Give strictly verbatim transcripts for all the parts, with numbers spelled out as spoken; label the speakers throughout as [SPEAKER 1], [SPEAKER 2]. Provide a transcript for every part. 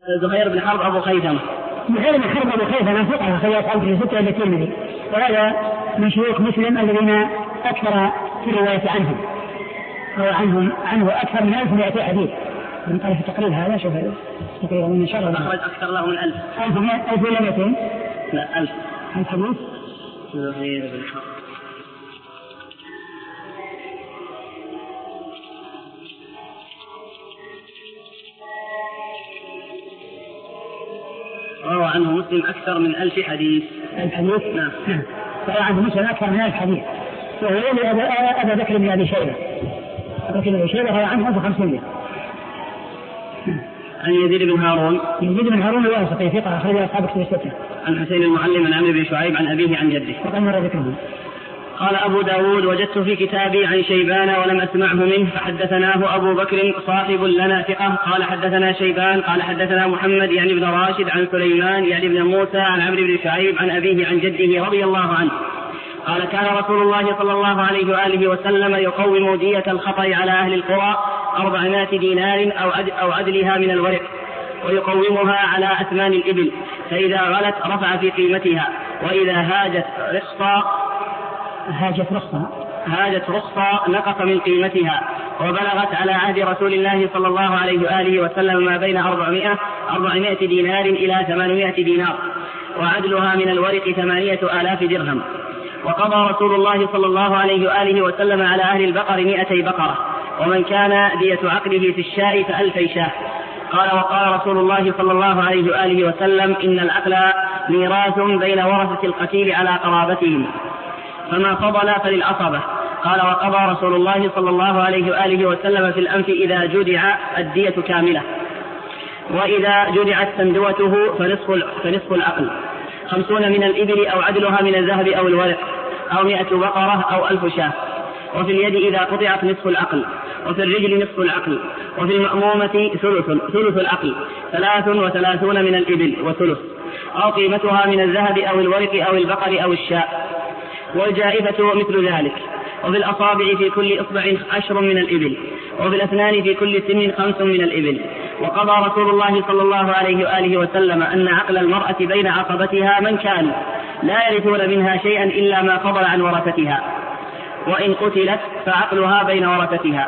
[SPEAKER 1] زهير بن حرب أبو خيثمة.
[SPEAKER 2] زهير بن حرب أبو خيثمة ثقة أخرج أصحابه في ستة إلا الترمذي، وهذا من شيوخ مسلم الذين أكثر في الرواية عنهم، أو عنهم عنه أكثر من ألف ومئتين حديث. من طرف التقرير هذا شوف تقريبا إن شاء الله
[SPEAKER 1] أخرج أكثر له من ألف.
[SPEAKER 2] ألف ألف ولا مئتين؟
[SPEAKER 1] لا ألف.
[SPEAKER 2] ألف حديث.
[SPEAKER 1] زهير بن حرب. روى عنه مسلم أكثر من ألف حديث.
[SPEAKER 2] ألف حديث؟
[SPEAKER 1] نعم.
[SPEAKER 2] نعم. روى عنه مسلم أكثر من ألف حديث. وهو أبا بكر بن أبي شيبة. أبا بكر بن أبي شيبة روى عنه ألف وخمسمائة.
[SPEAKER 1] عن يزيد بن هارون.
[SPEAKER 2] يزيد بن هارون الواسطي ثقة أخرج أصحاب كتب الستة.
[SPEAKER 1] عن حسين المعلم عن عمرو بن شعيب عن أبيه عن جده.
[SPEAKER 2] وقد مر ذكره.
[SPEAKER 1] قال أبو داود: وجدت في كتابي عن شيبان ولم أسمعه منه، فحدثناه أبو بكر صاحب لنا ثقة قال حدثنا شيبان قال حدثنا محمد يعني ابن راشد عن سليمان يعني ابن موسى عن عمرو بن شعيب عن أبيه عن جده رضي الله عنه قال: كان رسول الله صلى الله عليه وآله وسلم يقوم دية الخطأ على أهل القرى أربعمائة دينار أو عدلها من الورق، ويقومها على أثمان الإبل، فإذا غلت رفع في قيمتها، وإذا هاجت رخصا
[SPEAKER 2] هاجت رخصة
[SPEAKER 1] هاجت رخصة نقص من قيمتها، وبلغت على عهد رسول الله صلى الله عليه وآله وسلم ما بين أربعمائة دينار إلى ثمانمائة دينار، وعدلها من الورق ثمانية آلاف درهم. وقضى رسول الله صلى الله عليه وآله وسلم على أهل البقر مئتي بقرة، ومن كان دية عقله في الشاء فألفي شاه. قال: وقال رسول الله صلى الله عليه وآله وسلم: إن العقل ميراث بين ورثة القتيل على قرابتهم، فما فضل فللعصبة. قال: وقضى رسول الله صلى الله عليه وآله وسلم في الأنف إذا جدع الدية كاملة، وإذا جدعت سندوته فنصف, فنصف العقل، خمسون من الإبل أو عدلها من الذهب أو الورق، أو مئة بقرة أو ألف شاه. وفي اليد إذا قطعت نصف العقل، وفي الرجل نصف العقل، وفي المأمومة ثلث, ثلث العقل، ثلاث وثلاثون من الإبل وثلث، أو قيمتها من الذهب أو الورق أو البقر أو الشاء، والجائفة مثل ذلك. وفي الأصابع في كل إصبع عشر من الإبل، وفي الأسنان في كل سن خمس من الإبل. وقضى رسول الله صلى الله عليه وآله وسلم أن عقل المرأة بين عصبتها من كان لا يرثون منها شيئا إلا ما فضل عن ورثتها، وإن قتلت فعقلها بين ورثتها،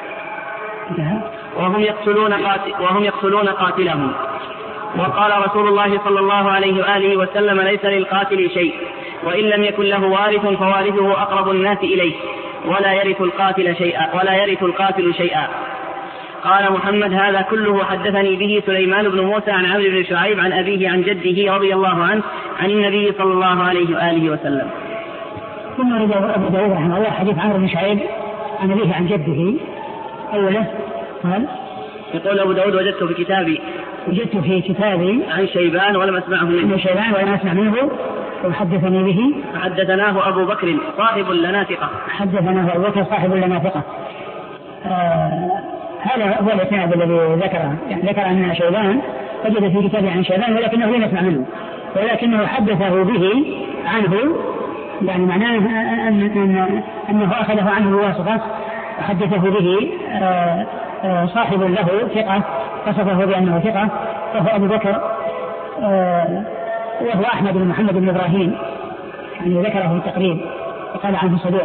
[SPEAKER 1] وهم يقتلون, قاتل وهم يقتلون قاتلهم. وقال رسول الله صلى الله عليه وآله وسلم: ليس للقاتل شيء، وإن لم يكن له وارث فوارثه أقرب الناس إليه، ولا يرث القاتل شيئا ولا يرث القاتل شيئا. قال محمد: هذا كله حدثني به سليمان بن موسى عن عمرو بن شعيب عن أبيه عن جده رضي الله عنه عن النبي صلى الله عليه وآله وسلم.
[SPEAKER 2] ثم رجع أبو داود رحمه الله حديث عمرو بن شعيب عن أبيه عن جده. أوله قال:
[SPEAKER 1] يقول أبو داود: وجدت في كتابي
[SPEAKER 2] وجدت في كتابي
[SPEAKER 1] عن شيبان ولم أسمعه منه.
[SPEAKER 2] عن شيبان ولم أسمع منه وحدثني به.
[SPEAKER 1] فحدثناه أبو بكر صاحب لنا ثقة.
[SPEAKER 2] حدثناه أبو بكر صاحب لنا ثقة. آه هذا هو الإسناد الذي ذكره، يعني ذكر أن شيبان وجد في كتابه عن شيبان ولكنه لم يسمع منه، ولكنه حدثه به عنه، يعني معناه أن أن أنه أخذه عنه بواسطة وحدثه به آه آه صاحب له ثقة، وصفه بأنه ثقة، وهو أبو بكر آه وهو أحمد بن محمد بن إبراهيم، يعني ذكره في التقريب وقال عنه صدوق.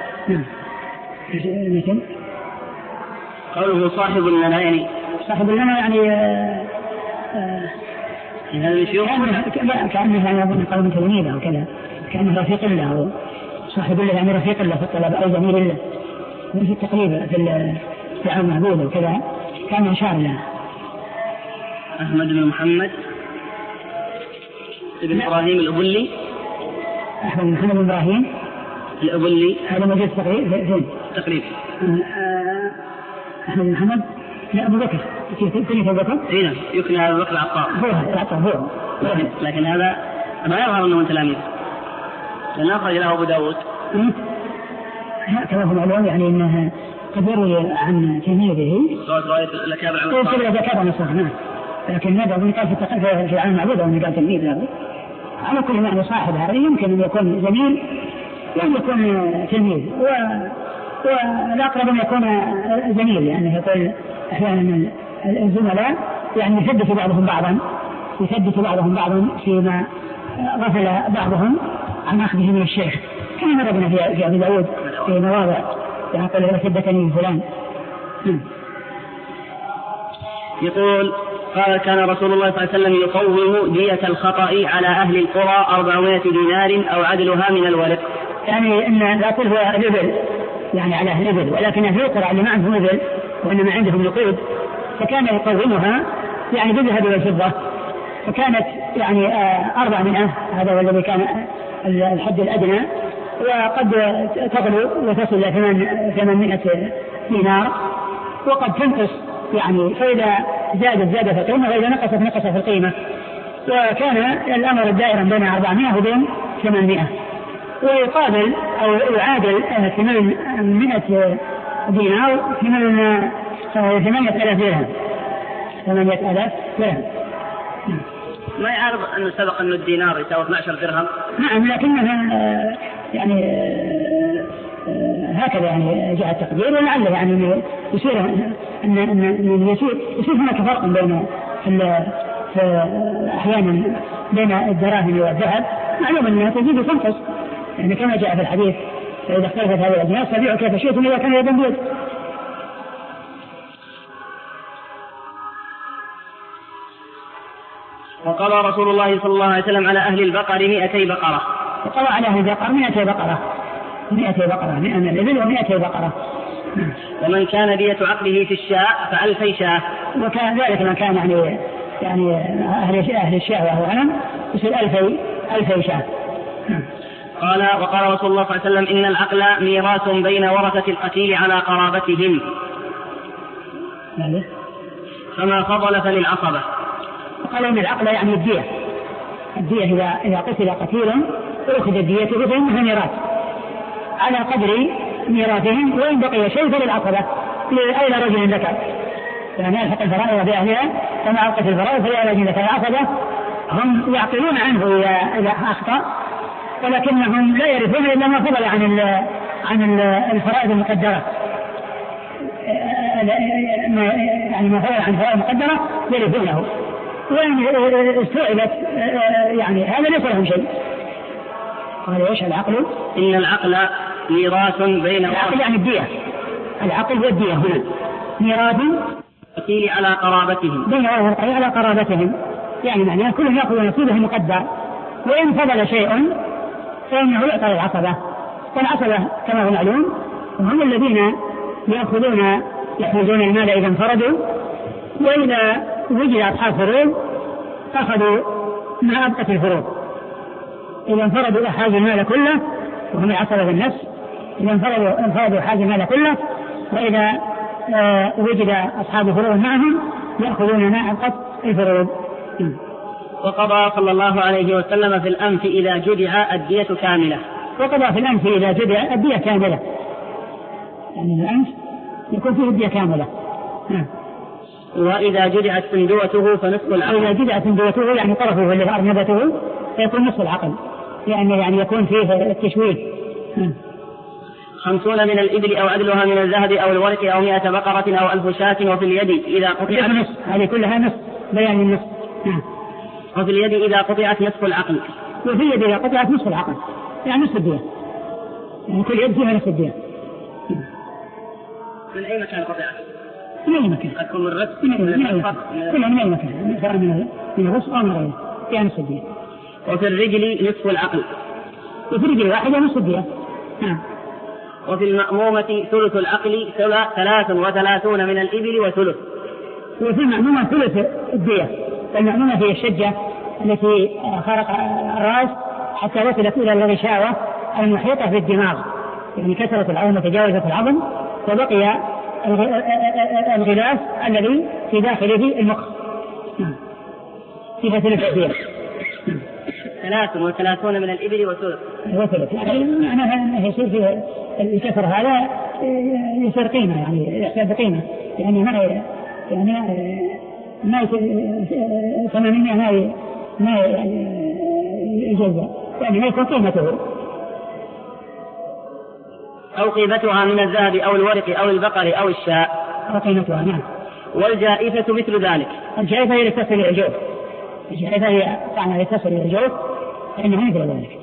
[SPEAKER 2] مثل
[SPEAKER 1] قوله صاحب لنا، يعني
[SPEAKER 2] صاحب لنا يعني آه آه
[SPEAKER 1] هذا الشيوخ
[SPEAKER 2] كأنه يعني أظن قوم تلميذه وكذا، كأنه رفيق له، صاحب له يعني رفيق له في الطلب أو زميل له، في التقريب في العام معبود وكذا، كان إشار له.
[SPEAKER 1] أحمد بن محمد ابن إبراهيم الأبلي.
[SPEAKER 2] أحمد بن محمد بن إبراهيم
[SPEAKER 1] الأبلي،
[SPEAKER 2] هذا موجود تقريب فين؟
[SPEAKER 1] تقريب
[SPEAKER 2] أحمد بن محمد لا أبو بكر كنية أبو بكر.
[SPEAKER 1] إيه نعم، يكنى أبو بكر العطار.
[SPEAKER 2] هو العطار هو.
[SPEAKER 1] لكن, لكن هذا ما يظهر أنه من تلاميذ، لأن أخرج له أبو داود.
[SPEAKER 2] كما هو معلوم يعني أنه قد يروي عن تلميذه.
[SPEAKER 1] رواية الأكابر عن
[SPEAKER 2] الصحابة. إيه الأكابر عن الصحابة. لكن هذا أظن قال في التقريب في العام معبود أو قال تلميذ له. على كل معنى صاحب هذا يمكن أن يكون زميل وأن يكون تلميذ، و والأقرب أن يكون زميل، يعني يقول أحيانا الزملاء يعني يثبت بعضهم بعضا يثبت بعضهم بعضا فيما غفل بعضهم عن أخذه من الشيخ، كما مرضنا في أبي داود في مواضع يقول له ثبتني فلان.
[SPEAKER 1] يقول قال كان رسول الله صلى الله عليه وسلم يقوم دية الخطأ على أهل القرى أربعمائة دينار أو عدلها من الورق.
[SPEAKER 2] يعني أن الأصل هو الإبل، يعني على أهل الإبل، ولكن أهل القرى اللي ما عندهم إبل وإنما عندهم نقود فكان يقومها يعني بالذهب والفضة، فكانت يعني أربعمائة، هذا هو الذي كان الحد الأدنى، وقد تغلو وتصل إلى ثمانمائة دينار، وقد تنقص يعني فإذا زادت زاد في القيمة وإذا نقصت نقص في القيمة، وكان الأمر الدائرا بين أربعمائة وبين ثمانمائة، ويقابل أو يعادل ثمانمائة دينار ثمانية آلاف درهم ثمانية آلاف درهم.
[SPEAKER 1] ما يعرض أنه سبق أن الدينار يساوي اثني عشر درهم.
[SPEAKER 2] نعم، لكنها يعني هكذا يعني جاء التقدير، ولعله يعني يصير أن أن يصير يصير هناك فرق بين أحيانا بين الدراهم والذهب، معلوم أنها تزيد وتنقص، يعني كما جاء في الحديث فإذا اختلفت هذه الأجناس فبيعوا كيف شئتم إذا كان يدا بيد.
[SPEAKER 1] وقضى رسول الله صلى الله عليه وسلم على أهل البقر مئتي بقرة.
[SPEAKER 2] وقضى على أهل البقر مئتي بقرة مئتي بقرة مئة من الإبل ومئتي بقرة.
[SPEAKER 1] ومن كان دية عقله في الشاء فألفي شاة.
[SPEAKER 2] وكان ذلك من كان يعني يعني أهل أهل الشاء وهو غنم يصير ألفي ألفي شاة.
[SPEAKER 1] قال وقال رسول الله صلى الله عليه وسلم إن العقل ميراث بين ورثة القتيل على قرابتهم، فما فضل فللعصبة.
[SPEAKER 2] وقال إن العقل يعني الدية، الدية إذا إذا قتل قتيلا أخذ الدية بهم ميراث على قدر ميراثهم، وإن بقي شيء فللعصبة لأولى رجل ذكر، يعني يلحق الفرائض بأهلها كما ألقت الفرائض فلأولى رجل ذكر. العصبة هم يعقلون عنه إذا أخطأ، ولكنهم لا يرثون إلا ما فضل عن عن الفرائض المقدرة، يعني ما فضل عن الفرائض المقدرة يرثونه، وإن استوعبت يعني هذا ليس لهم شيء. قال ايش العقل؟
[SPEAKER 1] إن العقل ميراث بين
[SPEAKER 2] العقل يعني الدية، العقل والدية هنا ميراث
[SPEAKER 1] قتيل على قرابتهم
[SPEAKER 2] بين ورثة على قرابتهم، يعني معناه كلهم يأخذ نصيبه المقدر، وإن فضل شيء فإنه يعطى للعصبة. والعصبة كما هو معلوم هم الذين يأخذون يحوزون المال إذا انفردوا، وإذا وجد أصحاب فروض أخذوا ما أبقت الفروض. إذا انفردوا حاز المال كله وهم العصبة بالنفس، إذا انفردوا انفردوا حاز المال كله، وإذا آه وجد أصحاب فروض معهم يأخذون ما أبقت الفروض.
[SPEAKER 1] وقضى صلى الله عليه وسلم في الأنف إذا جدع الدية كاملة.
[SPEAKER 2] وقضى في الأنف إذا جدع الدية كاملة، يعني الأنف يكون فيه الدية كاملة.
[SPEAKER 1] وإذا جدعت سندوته فنصف العقل.
[SPEAKER 2] إذا جدعت سندوته يعني طرفه اللي أرنبته فيكون نصف العقل، يعني يعني يكون فيه التشويه.
[SPEAKER 1] خمسون من الإبل أو عدلها من الذهب أو الورق أو مئة بقرة أو ألف شاة. وفي اليد إذا قطعت
[SPEAKER 2] نصف، هذه كلها نصف بيان النصف.
[SPEAKER 1] وفي اليد إذا قطعت نصف العقل.
[SPEAKER 2] وفي اليد إذا قطعت نصف العقل يعني نصف الدية، يعني كل يد فيها نصف الدية.
[SPEAKER 1] من أي مكان قطعت؟
[SPEAKER 2] من أي مكان؟
[SPEAKER 1] قد تكون من الرأس
[SPEAKER 2] من أي مكان؟ كلها من أي مكان، سواء من من الرأس أو من الرأس فيها نصف الدية.
[SPEAKER 1] وفي الرجل نصف العقل.
[SPEAKER 2] وفي الرجل واحدة نصف الدية. نعم.
[SPEAKER 1] وفي المأمومة ثلث العقل ثلاث وثلاثون من الإبل وثلث.
[SPEAKER 2] وفي المأمومة ثلث الدية. المأمومة هي الشجة التي خرق الرأس حتى وصلت إلى الغشاوة المحيطة بالدماغ، يعني كسرت العظم وتجاوزت العظم وبقي الغلاف الذي في داخله المخ. في ثلث الدية.
[SPEAKER 1] ثلاث وثلاثون من الإبل وثلث.
[SPEAKER 2] وثلث يعني معناها يصير في الكسر هذا يصير قيمة، يعني يحسب قيمة، يعني ما يعني ما ثمانية ما ما يجزء، يعني ما يكون قيمته.
[SPEAKER 1] أو قيمتها من الذهب أو الورق أو البقر أو الشاء.
[SPEAKER 2] أو قيمتها نعم.
[SPEAKER 1] والجائفة مثل ذلك.
[SPEAKER 2] الجائفة هي تصل إلى الجوف، الجائفة هي طعنة تصل إلى الجوف فإنها مثل ذلك.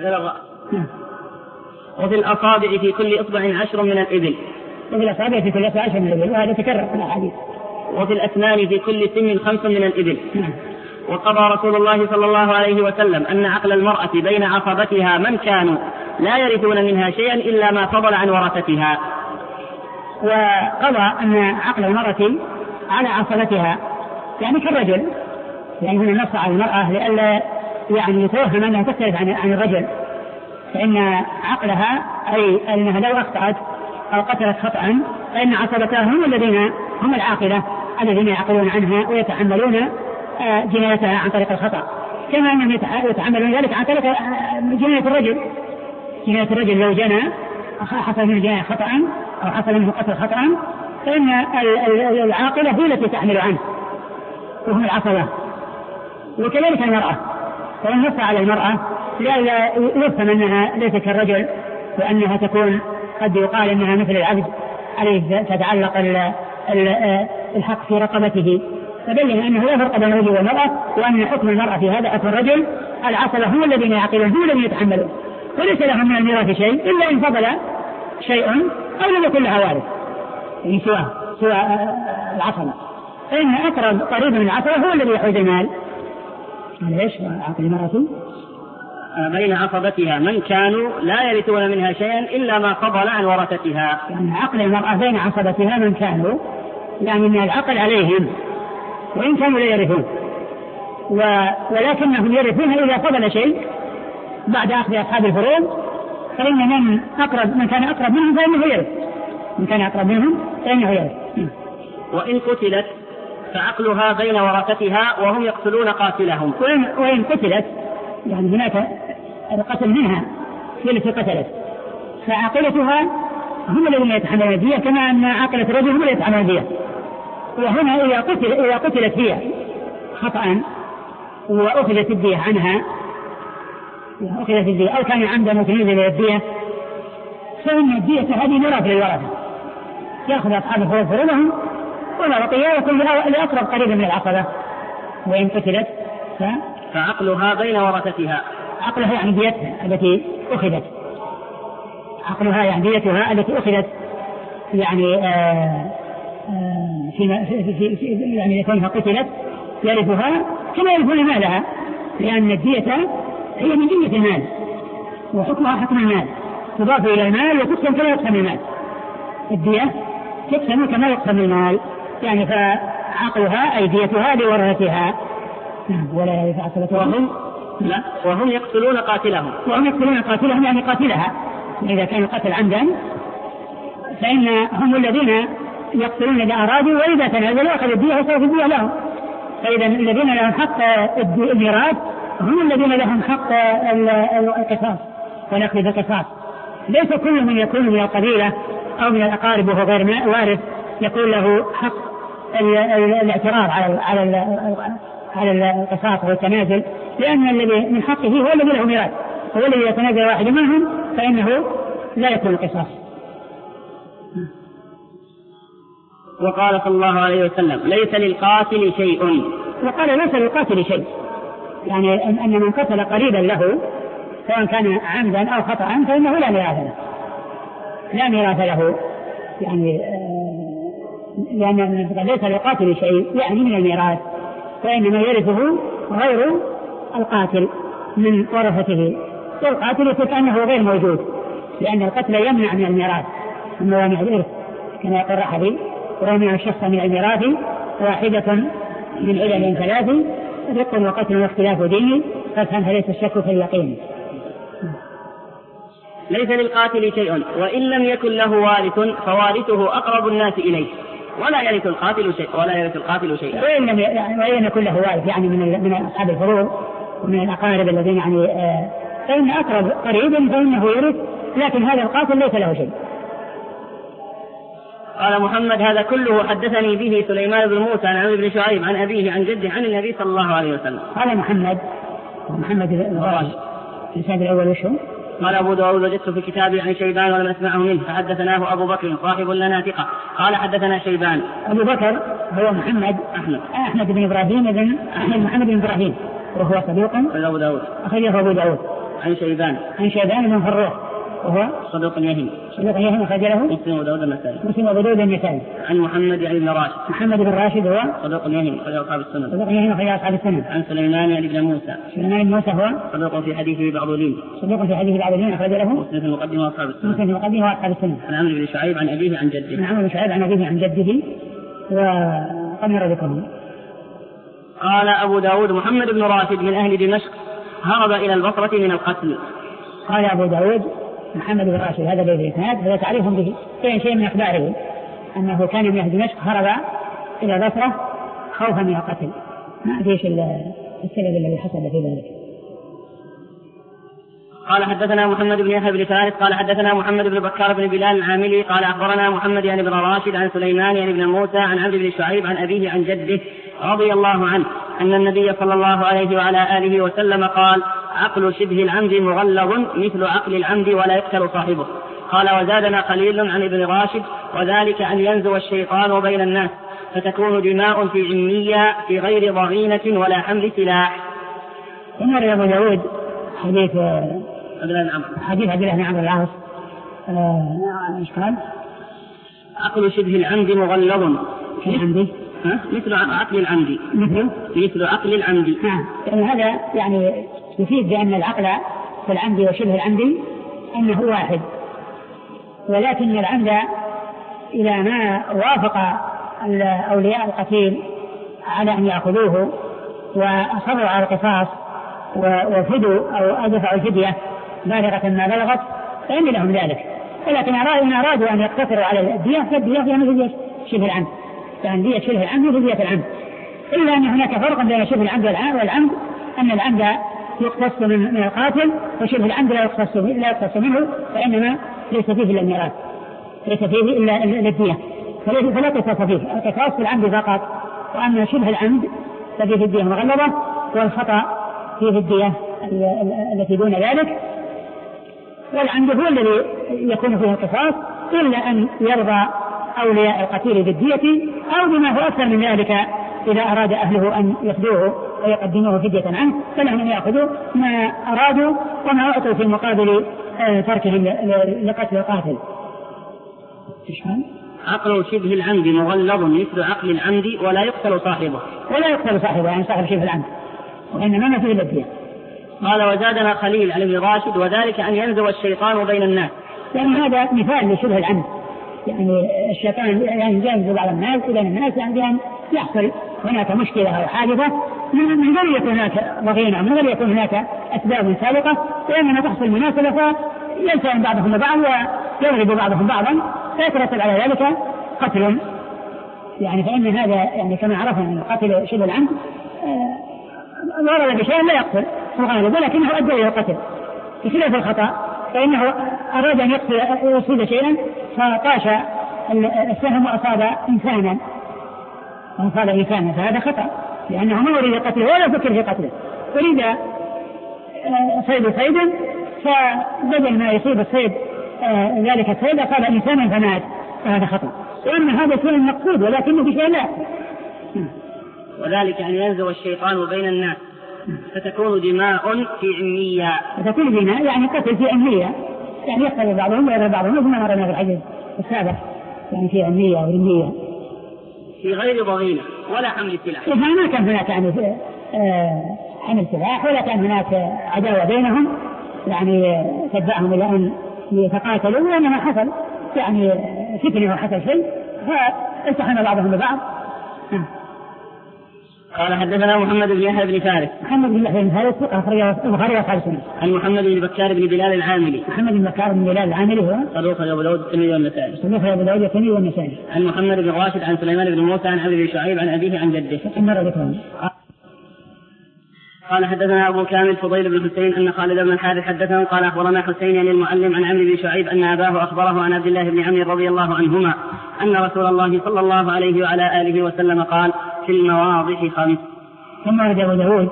[SPEAKER 1] وفي الأصابع في كل إصبع عشر من الإبل.
[SPEAKER 2] وفي الأصابع في كل إصبع عشر من الإبل، وهذا تكرر في الأحاديث.
[SPEAKER 1] وفي الأسنان في كل سن خمس من الإبل. وقضى رسول الله صلى الله عليه وسلم أن عقل المرأة بين عصبتها من كانوا لا يرثون منها شيئا إلا ما فضل عن ورثتها.
[SPEAKER 2] وقضى أن عقل المرأة على عصبتها يعني كالرجل، يعني هنا نص على المرأة لئلا يعني يتوهم أنها تختلف عن عن الرجل، فإن عقلها أي أنها لو أخطأت أو قتلت خطأ فإن عصبتها هم الذين هم العاقلة الذين يعقلون عنها ويتحملون جنايتها عن طريق الخطأ، كما أنهم يتحملون ذلك عن طريق جناية الرجل. جناية الرجل لو جنى حصل منه جناية خطأ أو حصل منه قتل خطأ فإن العاقلة هي التي تحمل عنه وهم العصبة. وكذلك المرأة، فإن نص على المرأة لئلا يفهم أنها ليست كالرجل وأنها تكون قد يقال أنها مثل العبد عليه تتعلق الحق في رقبته، فبين أنه لا فرق بين الرجل والمرأة، وأن حكم المرأة في هذا حكم الرجل. العصبة هم الذين يعقلون هم الذين يتحملون، وليس لهم من الميراث شيء إلا إن فضل شيء أو لم يكن لها وارث يعني سوى سوى العصبة، فإن أقرب قريب من العصبة هو الذي يحوز المال. ليش عقل المرأة
[SPEAKER 1] بين عصبتها من كانوا لا يرثون منها شيئا إلا ما فضل عن ورثتها،
[SPEAKER 2] يعني عقل المرأة بين عصبتها من كانوا يعني من العقل عليهم وإن كانوا لا يرثون، ولكنهم يرثون إذا فضل شيء بعد أخذ أصحاب الفروض، فإن من أقرب من كان أقرب منهم فإنه يرث، من كان أقرب منهم فإنه يرث.
[SPEAKER 1] وإن قتلت فعقلها بين ورثتها وهم يقتلون قاتلهم.
[SPEAKER 2] وإن, وإن قتلت يعني هناك القتل منها هي التي قتلت، فعاقلتها هم الذين يتحملون الدية كما أن عاقلة الرجل هم الذين يتحملون الدية. وهنا إذا قتل إذا قتلت هي خطأ وأخذت الدية عنها أخذت الدية أو كان عمدا متميزا للدية، فإن الدية هذه ميراث للورثة، يأخذ أصحاب الفروض فروضهم ولا بقي يكون لأقرب قريبا من العصبة. وإن قتلت ف...
[SPEAKER 1] فعقلها بين ورثتها،
[SPEAKER 2] عقلها يعني ديتها التي أخذت، عقلها يعني ديتها التي أخذت يعني آآ آآ في في في يعني كونها قتلت يرثها كما يرثون مالها، لأن الدية هي من جنة المال وحكمها حكم المال، تضاف إلى المال وتقسم كما يقسم المال. الدية تقسم كما يقسم المال، يعني فعقلها أي ديتها لورثتها ولا يفعل.
[SPEAKER 1] وهم لا وهم يقتلون قاتلهم،
[SPEAKER 2] وهم يقتلون قاتلهم يعني قاتلها، إذا كان القتل عمدا فإن هم الذين يقتلون إذا أرادوا، وإذا تنازلوا أخذوا الدية وصرفوا الدية لهم. فإذا الذين لهم حق الميراث هم الذين لهم حق القصاص ونأخذ القصاص. ليس كل من يكون من القبيلة أو من الأقارب وهو غير وارث يكون له حق الاعتراض على على على القصاص والتنازل، لأن الذي من حقه هو الذي له ميراث، هو الذي يتنازل واحد منهم فإنه لا يكون القصاص.
[SPEAKER 1] وقال صلى الله عليه وسلم ليس للقاتل شيء،
[SPEAKER 2] وقال ليس للقاتل شيء، يعني أن من قتل قريبا له سواء كان عمدا أو خطأ فإنه لا ميراث له، لا ميراث له يعني لأن ليس للقاتل شيء يعني من الميراث، وإنما يرثه غير القاتل من ورثته، والقاتل يقول أنه غير موجود، لأن القتل يمنع من الميراث من موانع الإرث، كما يقول الرحبي ويمنع الشخص من الميراث واحدة من علل ثلاث: رق وقتل واختلاف ديني، فافهم ليس الشك في اليقين.
[SPEAKER 1] ليس للقاتل شيء وإن لم يكن له وارث فوارثه أقرب الناس إليه ولا يرث القاتل شيء ولا يرث القاتل شيئا.
[SPEAKER 2] وإن لم يعني يكن له وارث يعني من من أصحاب الفروض ومن الأقارب الذين يعني آه فإن أقرب قريب فإنه يرث، لكن هذا القاتل ليس له شيء.
[SPEAKER 1] قال محمد هذا كله حدثني به سليمان بن موسى عن عمرو بن شعيب عن أبيه عن جده عن النبي صلى الله عليه وسلم.
[SPEAKER 2] قال محمد محمد بن راشد الإسناد الأول وشو؟
[SPEAKER 1] قال أبو داود وجدت في كتابه عن شيبان ولم أسمعه منه فحدثناه أبو بكر صاحب لنا ثقة قال حدثنا شيبان.
[SPEAKER 2] أبو بكر هو محمد
[SPEAKER 1] أحمد
[SPEAKER 2] أحمد بن إبراهيم بن أحمد محمد بن إبراهيم وهو صدوق
[SPEAKER 1] أبو داود
[SPEAKER 2] أخرجه أبو داود.
[SPEAKER 1] عن شيبان
[SPEAKER 2] عن شيبان بن فروخ وهو
[SPEAKER 1] صدوق يهم
[SPEAKER 2] صدوق يهم أخرجه
[SPEAKER 1] مسلم وأبو داود النسائي
[SPEAKER 2] مسلم وأبو داود النسائي.
[SPEAKER 1] عن محمد يعني بن راشد
[SPEAKER 2] محمد بن راشد هو
[SPEAKER 1] صدوق يهم أخرجه أصحاب السنن
[SPEAKER 2] صدوق يهم أخرجه أصحاب السنن.
[SPEAKER 1] عن سليمان يعني بن موسى
[SPEAKER 2] سليمان بن موسى هو
[SPEAKER 1] صدوق في حديثه بعض لين
[SPEAKER 2] صدوق في حديث بعض لين أخرج له
[SPEAKER 1] مسلم في المقدمة وأصحاب السنن
[SPEAKER 2] مسلم في المقدمة وأصحاب السنن.
[SPEAKER 1] عن عمرو بن شعيب عن أبيه عن جده
[SPEAKER 2] عن عمرو بن شعيب عن أبيه عن جده وقمر ذكره.
[SPEAKER 1] قال أبو داود محمد بن راشد من أهل دمشق هرب إلى البصرة من القتل.
[SPEAKER 2] قال أبو داود محمد بن راشد هذا بيت الإسناد هذا تعريفهم به كان شيء من أخباره أنه كان من أهل دمشق هرب إلى البصرة خوفا من القتل. ما أدري السبب الذي حصل في ذلك.
[SPEAKER 1] قال حدثنا محمد بن يحيى بن فارس قال حدثنا محمد بن بكار بن بلال العاملي قال أخبرنا محمد يعني بن راشد عن سليمان يعني بن موسى عن عبد بن شعيب عن أبيه عن جده رضي الله عنه أن النبي صلى الله عليه وعلى آله وسلم قال عقل شبه العمد مغلظ مثل عقل العمد ولا يقتل صاحبه. قال وزادنا قليل عن ابن راشد وذلك أن ينزو الشيطان بين الناس فتكون دماء في عمية في غير ضغينة ولا حمل سلاح.
[SPEAKER 2] ثم روى أبو داود حديث
[SPEAKER 1] حديث
[SPEAKER 2] عبد الله بن عمرو العاص ايش قال؟
[SPEAKER 1] عقل شبه العمد مغلظ
[SPEAKER 2] في العمد
[SPEAKER 1] مثل عقل العمد
[SPEAKER 2] مثل
[SPEAKER 1] مثل عقل العمد.
[SPEAKER 2] يعني هذا يعني يفيد بأن العقل في العمد وشبه العمد أنه واحد، ولكن العمد إلى ما وافق أولياء القتيل على أن يأخذوه وأصروا على القصاص وفدوا أو أدفعوا الفدية بالغة ما بلغت فإن لهم ذلك، ولكن إن أرادوا أن يقتصروا على الدية فالدية هي مثل شبه العمد، يعني دية شبه العمد مثل دية العمد، إلا أن هناك فرق بين شبه العمد والعمد أن العمد يقتص من القاتل وشبه العمد لا يقتص لا يقتص منه فإنما ليس فيه إلا الميراث ليس فيه إلا الدية فلا قصاص فيه، القصاص في العمد فقط، وأما شبه العمد ففيه الدية مغلظة والخطأ فيه الدية التي دون ذلك، والعمد هو الذي يكون فيه القصاص إلا أن يرضى أولياء القتيل بالدية أو بما هو أكثر من ذلك إذا أراد أهله أن يفدوه ويقدموه فدية عنه فلهم أن يأخذوا ما أرادوا وما أعطوا في مقابل تركهم لقتل القاتل.
[SPEAKER 1] عقل شبه العمد مغلظ مثل عقل العمد ولا يقتل صاحبه
[SPEAKER 2] ولا يقتل صاحبه يعني صاحب شبه العمد وإنما ما فيه الدية.
[SPEAKER 1] قال وزادنا خليل على ابن راشد وذلك أن ينزو الشيطان بين الناس،
[SPEAKER 2] يعني هذا مثال لشبه العمد، يعني الشيطان يعني ينزل على الناس إلى الناس يعني أن يحصل هناك مشكلة أو حادثة من غير يكون هناك ضغينة من غير يكون هناك أسباب سابقة، وإنما تحصل مناسبة فيلتئم بعضهم بعض ويضرب بعضهم بعضا فيترتب على ذلك قتل، يعني فإن هذا يعني كما عرفنا أن القتل شبه العمد ضرب بشيء لا يقتل ولكنه أدى إلى القتل، بخلاف الخطأ فإنه أراد أن يصيب شيئا فطاش السهم وأصاب إنسانا وأصاب إنسانا فهذا خطأ لأنه ما يريد قتله ولا فكر في قتله، يريد صيد صيدا فبدل ما يصيب الصيد ذلك الصيد أصاب إنسانا فمات فهذا خطأ، وأن هذا شيء مقصود ولكنه بشيء لا.
[SPEAKER 1] وذلك أن ينزو الشيطان بين الناس فتكون دماء في عمية
[SPEAKER 2] فتكون دماء يعني قتل في عمية يعني يقتل بعضهم ويضرب بعضهم كما مرنا في الحديث السابق يعني في عمية ورمية
[SPEAKER 1] في غير ضغينة ولا حمل سلاح،
[SPEAKER 2] ما كان هناك يعني حمل سلاح ولا كان هناك عداوة بينهم يعني تدفعهم إلى أن يتقاتلوا، وإنما حصل يعني فتنة وحصل شيء فالتحم بعضهم ببعض.
[SPEAKER 1] قال حدثنا محمد بن يحيى بن فارس
[SPEAKER 2] محمد بن يحيى بن فارس أخرجه البخاري وأصحاب السنن.
[SPEAKER 1] عن محمد بن بكار بن بلال العاملي
[SPEAKER 2] محمد بن بكار بن بلال العاملي هو
[SPEAKER 1] صدوق أبو داود الترمذي والنسائي
[SPEAKER 2] صدوق أبو داود الترمذي والنسائي.
[SPEAKER 1] عن محمد بن راشد عن سليمان بن موسى عن عبد بن شعيب عن أبيه عن جده. قال حدثنا أبو كامل فضيل بن حسين أن خالد بن الحارث حدثهم قال أخبرنا حسين عن المعلم عن عمرو بن شعيب أن أباه أخبره عن عبد الله بن عمرو رضي الله عنهما أن رسول الله صلى الله عليه وعلى آله وسلم قال في المواضح خمس.
[SPEAKER 2] ثم ورد أبو داود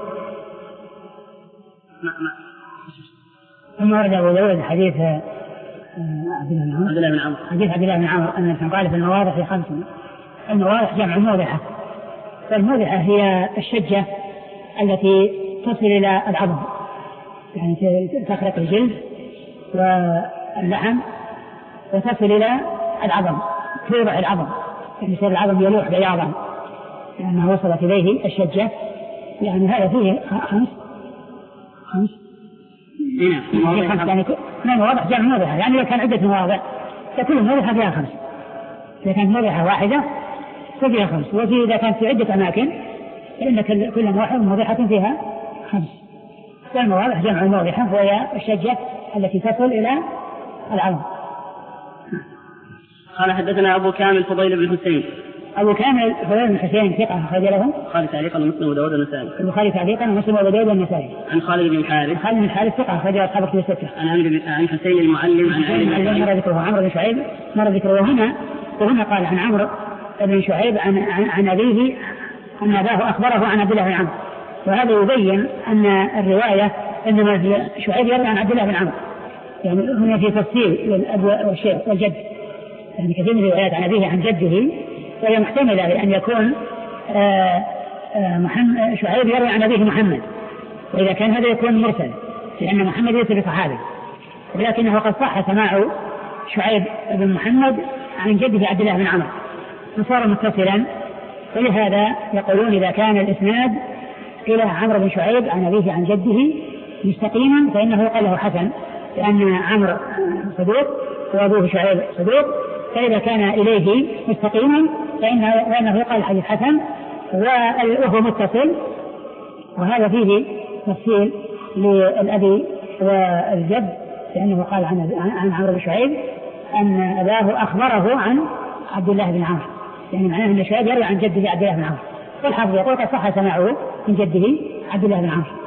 [SPEAKER 2] ثم ورد أبو داود حديث
[SPEAKER 1] عبد الله بن عمرو
[SPEAKER 2] حديث عبد الله بن عمرو أن قال في المواضح خمس، المواضح جمع موضحة، فالموضحة هي الشجة التي تصل إلى العظم، يعني تخرق الجلد واللحم وتصل إلى العظم، توضح العظم، يعني يصير العظم يلوح بياضا لأنها وصلت إليه الشجة. يعني هذا فيه خمس خمس يعني اثنين مواضع جمع موضحة، يعني إذا كان عدة مواضع فكل موضحة فيها خمس، إذا كانت موضحة واحدة ففيها خمس، وفي إذا كانت في عدة أماكن فإن كل موضحة فيها خمس. فالمواضح جمع موضحة وهي الشجة التي تصل إلى العظم.
[SPEAKER 1] قال حدثنا أبو كامل فضيل بن حسين.
[SPEAKER 2] أبو كامل فضيل بن حسين ثقة أخرج له
[SPEAKER 1] البخاري تعليقا ومسلم وداود والنسائي.
[SPEAKER 2] البخاري تعليقا ومسلم وداود والنسائي.
[SPEAKER 1] عن خالد بن الحارث.
[SPEAKER 2] خالد بن الحارث ثقة أخرج له أصحاب الكتب الستة.
[SPEAKER 1] عن عمرو عن حسين المعلم عن علي بن
[SPEAKER 2] شعيب. مر ذكره عمرو بن شعيب مر ذكره وهنا وهنا قال عن عمرو بن شعيب عن عن أبيه أن أباه أخبره عن عبد الله بن عمرو، وهذا يبين أن الرواية إنما هي شعيب يروي عن عبد الله بن عمرو، يعني هنا في تفصيل للأب والشيخ والجد، يعني كثير من الروايات عن أبيه عن جده، وهي محتملة لأن يكون آآ آآ محمد شعيب يروي عن أبيه محمد، وإذا كان هذا يكون مرسل لأن محمد ليس بصحابي، ولكنه قد صح سماع شعيب بن محمد عن جده عبد الله بن عمرو فصار متصلا. ولهذا يقولون إذا كان الإسناد إلى عمرو بن شعيب عن أبيه عن جده مستقيما فإنه يقال له حسن، لأن عمرو صدوق وأبوه شعيب صدوق، فإذا كان إليه مستقيما فإنه يقال الحديث حسن وهو متصل. وهذا فيه تفصيل للأبي والجد، لأنه قال عن عن عمرو بن شعيب أن أباه أخبره عن عبد الله بن عمرو، يعني معناه أن شعيب يروي عن جده عبد الله بن عمرو، والحافظ يقول قد صح سماعه من جده عبد الله بن عمرو.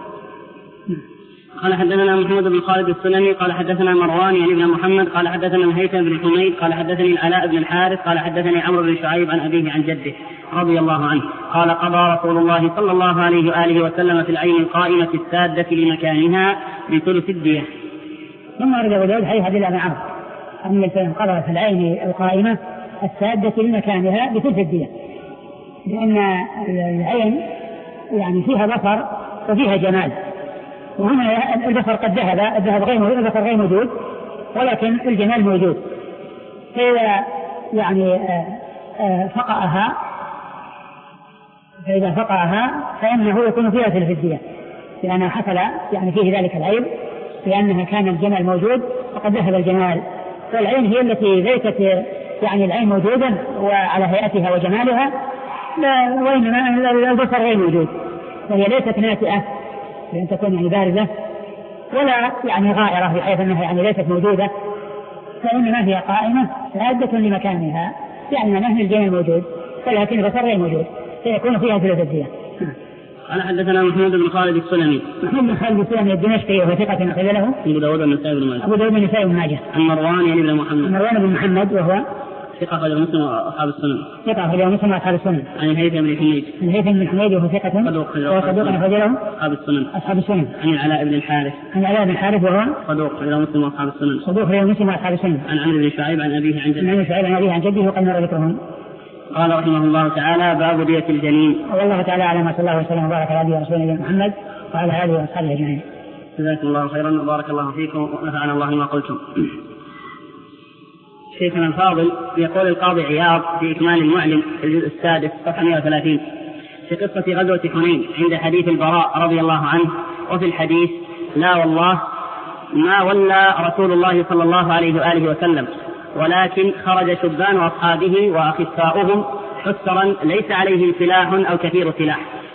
[SPEAKER 1] قال حدثنا محمد بن خالد السلمي قال حدثنا مروان يعني بن محمد قال حدثنا الهيثم بن حميد قال حدثني العلاء بن الحارث قال حدثني عمرو بن شعيب عن أبيه عن جده رضي الله عنه قال قضى رسول الله صلى الله عليه وآله وسلم في العين القائمة السادة لمكانها بثلث الدية.
[SPEAKER 2] ثم أرد أبو داود حديث عبد الله بن عمرو أن الإنسان قضى في العين القائمة السادة لمكانها بثلث الدية، لأن العين يعني فيها بصر وفيها جمال، وهنا البصر قد ذهب الذهب غير موجود، البصر غير موجود، ولكن الجمال موجود. فإذا يعني فقأها فإذا فقأها فإنه يكون فيها ثلث الدية، لأنه حصل يعني فيه ذلك العيب، لأنها كان الجمال موجود وقد ذهب الجمال. فالعين هي التي ليست يعني العين موجودا وعلى هيئتها وجمالها، وإنما البصر غير موجود، وهي ليست ناتئة لأن تكون يعني بارزة ولا يعني غائرة بحيث أنها يعني ليست موجودة، فإنما هي قائمة سادة لمكانها، يعني معناه الجمال موجود ولكن البصر غير موجود، فيكون فيها ثلث الدية.
[SPEAKER 1] قال حدثنا محمد بن خالد السلمي.
[SPEAKER 2] محمد بن خالد السلمي الدمشقي وهو ثقة أخرج له
[SPEAKER 1] أبو داود والنسائي بن ماجه.
[SPEAKER 2] أبو داود والنسائي بن ماجه.
[SPEAKER 1] عن مروان يعني بن محمد.
[SPEAKER 2] مروان بن محمد وهو
[SPEAKER 1] ثقة أخرج مسلم وأصحاب السنن.
[SPEAKER 2] ثقة أخرج مسلم وأصحاب السنن.
[SPEAKER 1] عن الهيثم بن حميد.
[SPEAKER 2] الهيثم بن حميد وهو ثقة
[SPEAKER 1] صدوق
[SPEAKER 2] أخرج له
[SPEAKER 1] أصحاب السنن.
[SPEAKER 2] أصحاب السنن.
[SPEAKER 1] عن العلاء بن الحارث.
[SPEAKER 2] عن العلاء بن الحارث وهو
[SPEAKER 1] صدوق أخرج مسلم وأصحاب السنن.
[SPEAKER 2] صدوق أخرج مسلم وأصحاب السنن.
[SPEAKER 1] عن عمرو بن شعيب عن أبيه عن جده.
[SPEAKER 2] عن عمرو بن شعيب عن أبيه عن جده وقد مر ذكرهم.
[SPEAKER 1] قال رحمه الله تعالى باب دية الجنين.
[SPEAKER 2] والله تعالى أعلم، صلى الله وسلم وبارك على نبينا ورسوله محمد وعلى آله وأصحابه أجمعين.
[SPEAKER 1] جزاكم الله خيرا وبارك الله فيكم ونفعنا الله ما قلتم. شيخنا الفاضل يقول القاضي عياض في إكمال المعلم في الجزء السادس صفحة مئة وثلاثين في قصة غزوة حنين عند حديث البراء رضي الله عنه، وفي الحديث لا والله ما ولى رسول الله صلى الله عليه وآله وسلم، ولكن خرج شبان أصحابه وأخفاؤهم حسرا ليس عليهم سلاح أو كثير سلاح.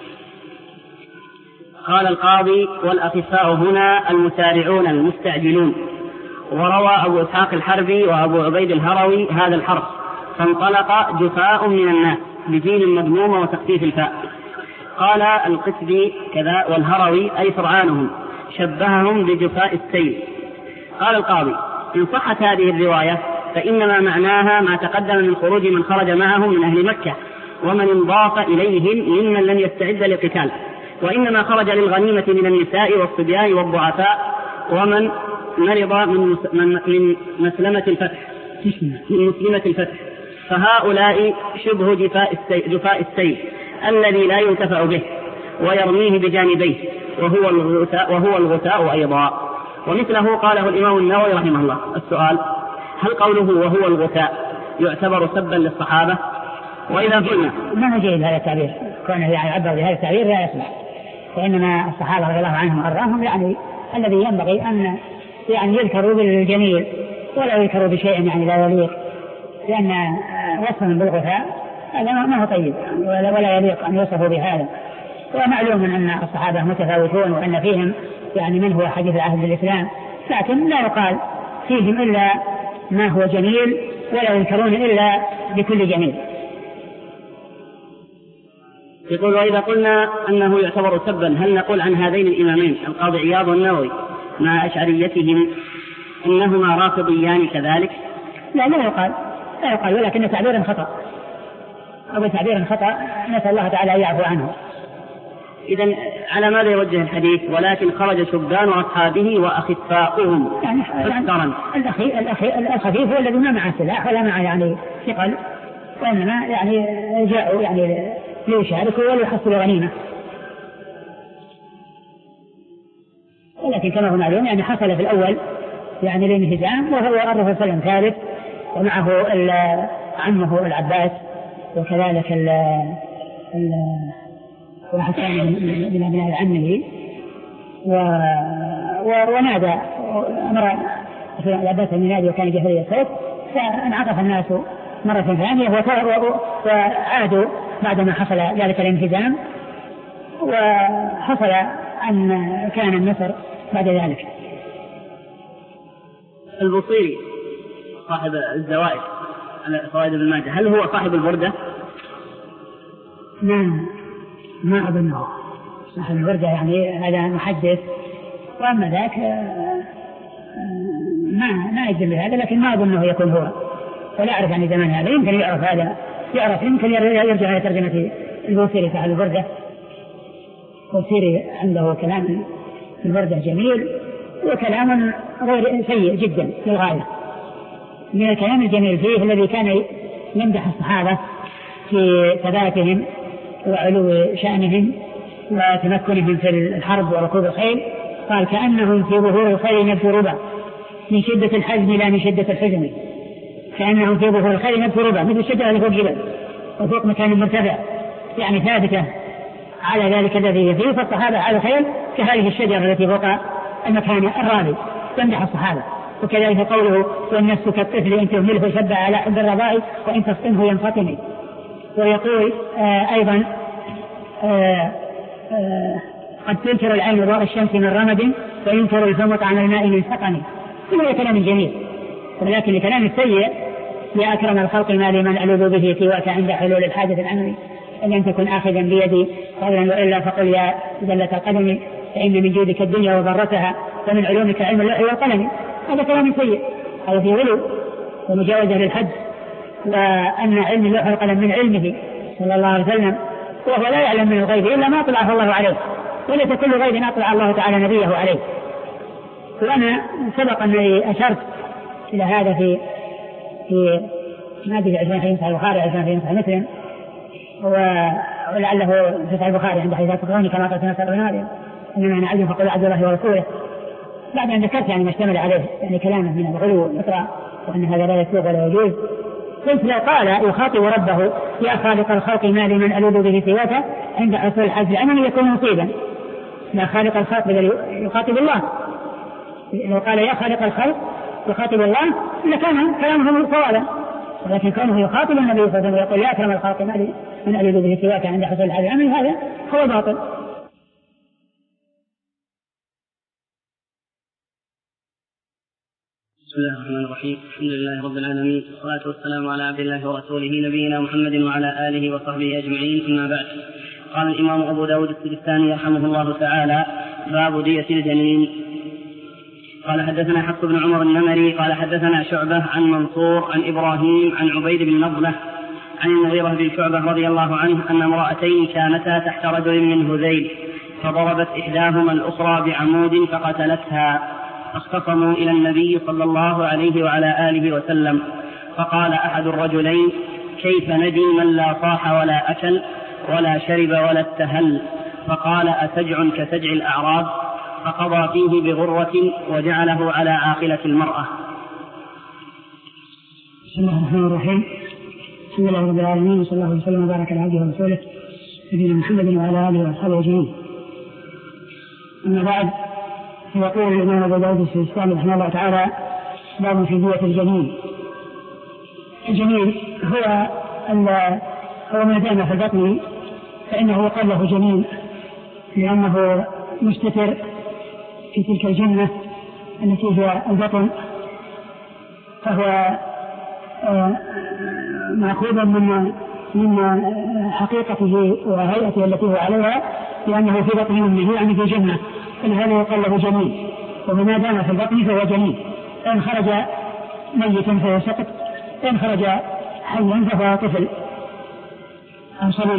[SPEAKER 1] قال القاضي والأخفاء هنا المسارعون المستعجلون. وروى أبو إسحاق الحربي وأبو عبيد الهروي هذا الحرف، فانطلق جفاء من الناس بجيل مضمومة وتخفيف الفاء. قال القتبي كذا والهروي أي سرعانهم شبههم بجفاء السيل. قال القاضي إن صحت هذه الرواية فإنما معناها ما تقدم من خروج من خرج معهم من أهل مكة ومن انضاف إليهم ممن لم يستعد للقتال، وإنما خرج للغنيمة من النساء والصبيان والضعفاء ومن مرض من من مسلمة الفتح من مسلمة الفتح فهؤلاء شبه جفاء السيف الذي لا ينتفع به ويرميه بجانبيه وهو الغثاء, وهو الغثاء أيضا. ومثله قاله الإمام النووي رحمه الله. السؤال: هل قوله وهو الغثاء يعتبر سبا للصحابة؟ وإذا قلنا
[SPEAKER 2] ما هو جيد هذا التعبير، كونه يعبر بهذا التعبير لا يصلح، وإنما الصحابة رضي الله عنهم وأرضاهم يعني الذي ينبغي أن يعني يذكروا بالجميل ولا يذكروا بشيء يعني لا يليق، لأن وصفهم بالغثاء هذا ما هو طيب ولا, ولا يليق أن يوصفوا بهذا. ومعلوم أن الصحابة متفاوتون وأن فيهم يعني من هو حديث العهد بالإسلام، لكن لا يقال فيهم إلا ما هو جميل ولا يذكرون إلا بكل جميل.
[SPEAKER 1] يقول: وإذا قلنا أنه يعتبر سبا هل نقول عن هذين الإمامين القاضي عياض والنووي مع أشعريتهم إنهما رافضيان كذلك؟
[SPEAKER 2] لا لا يقال لا يقال ولكن تعبير خطأ أو تعبير خطأ، نسأل الله تعالى أن يعفو عنه.
[SPEAKER 1] إذن على ماذا يوجه الحديث؟ ولكن خرج شبان أصحابه وأخفاؤهم
[SPEAKER 2] يعني, يعني الأخي الأخي الخفيف هو الذي ما مع سلاح ولا مع يعني ثقل، وإنما يعني جاءوا يعني ليشاركوا وليحصلوا غنيمة. ولكن كما هو معلوم يعني حصل في الأول يعني الانهزام، وهو الرسول صلى الله عليه وسلم ثالث ومعه عمه العباس وكذلك ال ال وحسان من أبناء عمه، ونادى أمر العباس بن نادي وكان جهري الصوت، فانعطف الناس مرة ثانية وعادوا بعدما حصل ذلك الانهزام، وحصل أن كان النصر بعد ذلك.
[SPEAKER 1] البصيري صاحب الزوائد على فوائد ابن ماجه هل هو صاحب البردة؟
[SPEAKER 2] نعم ما أظنه صاحب البردة، يعني هذا محدث، وأما ذاك ما ما يجزم بهذا، لكن ما أظنه يكون هو، ولا أعرف عن زمان هذا. يمكن يعرف هذا يعرف يمكن يرجع إلى ترجمة البوصيري صاحب البردة. البوصيري عنده كلام في البردة جميل وكلام غير سيء جدا للغاية. من الكلام الجميل فيه الذي كان يمدح الصحابة في ثباتهم وعلو شأنهم وتمكنهم في الحرب وركوب الخيل، قال: كأنهم في ظهور الخيل نبت ربع من شدة الحزم لا من شدة الحزم. كأنهم في ظهور الخيل نبت ربع مثل الشجرة اللي فوق جبل وفوق مكان مرتفع، يعني ثابتة على ذلك الذي فيه. فالصحابة على الخيل كهذه الشجرة التي فوق المكان الراضي، يمدح الصحابة. وكذلك قوله: والنفس كالطفل إن تهمله شبع على حب الرضاء وإن تصطنه ينفطم. ويقول آه أيضا آه آه قد تنكر العين ضوء الشمس من رمد وينكر الفم طعم الماء من سقم. كله كلام جميل، ولكن الكلام السيء: يا أكرم الخلق ما لمن ألوذ به سواك عند حلول الحادث الأمري إن لم تكن آخذا بيدي قولا وإلا فقل يا زلة القدم فإن من جودك الدنيا وضرتها ومن علومك علم اللوح والقلم. هذا كلام سيء، هذا في غلو ومجاوزة للحد، وأن علم اللوح والقلم من علمه صلى الله عليه وسلم، وهو لا يعلم من الغيب إلا ما أطلعه الله عليه، وليس كل غيب أطلع الله تعالى نبيه عليه. وأنا سبق أني أشرت إلى هذا في في مادة عشرين في صحيح البخاري عشرين في صحيح مسلم، ولعله في صحيح البخاري عند حديث القرآن كما قال سنة البناري إنما أنا عبد فقل عبد الله ورسوله، بعد أن ذكرت يعني ما اشتمل عليه يعني كلامه من الغلو والإطراء وأن هذا لا يسوغ ولا يجوز. قلت: لو قال يخاطب ربه يا خالق الخلق ما لمن ألوذ به سواك عند حصول الحادث الأمري يكون مصيبا. لا خالق الخلق بل يخاطب الله. لو قال يا خالق الخلق يخاطب الله لكان كلامه صوابا، ولكن كونه يخاطب النبي صلى الله عليه وسلم ويقول يا أكرم الخلق ما لمن ألوذ به سواك عند حصول الحادث الأمري هذا هو باطل.
[SPEAKER 1] بسم الله الرحمن الرحيم. الحمد لله رب العالمين، والصلاة والسلام على عبد الله ورسوله نبينا محمد وعلى آله وصحبه أجمعين. ثم بعد، قال الإمام أبو داود السجستاني رحمه الله تعالى: باب دية الجنين. قال حدثنا حفص بن عمر النمري قال حدثنا شعبة عن منصور عن إبراهيم عن عبيد بن نضلة عن المغيرة بن شعبة رضي الله عنه أن امرأتين كانتا تحت رجل من هذيل فضربت إحداهما الأخرى بعمود فقتلتها، فاختصموا إلى النبي صلى الله عليه وعلى آله وسلم، فقال أحد الرجلين: كيف ندي من لا صاح ولا أكل ولا شرب ولا استهل؟ فقال أسجع كسجع الأعراب؟ فقضى فيه بغرة وجعله على عاقلة المرأة.
[SPEAKER 2] بسم الله الرحمن الرحيم. الحمد لله رب العالمين، وصلى الله وسلم وبارك على عبده ورسوله نبينا محمد وعلى آله وأصحابه أجمعين. أما بعد، فيقول الإمام أبو داود السجستاني رحمه الله تعالى: باب في دية الجنين. الجنين هو هو ما دام في البطن فإنه يقال له جنين، لأنه مستتر في تلك الجنة التي هي البطن، فهو مأخوذ من من حقيقته وهيئته التي هو عليها، لأنه في بطن أمه يعني في جنة، فلهذا يقال له جنين. وما دام في البطن فهو جنين، إن خرج ميتا فهو سقط، إن خرج حيا فهو طفل أو صبي.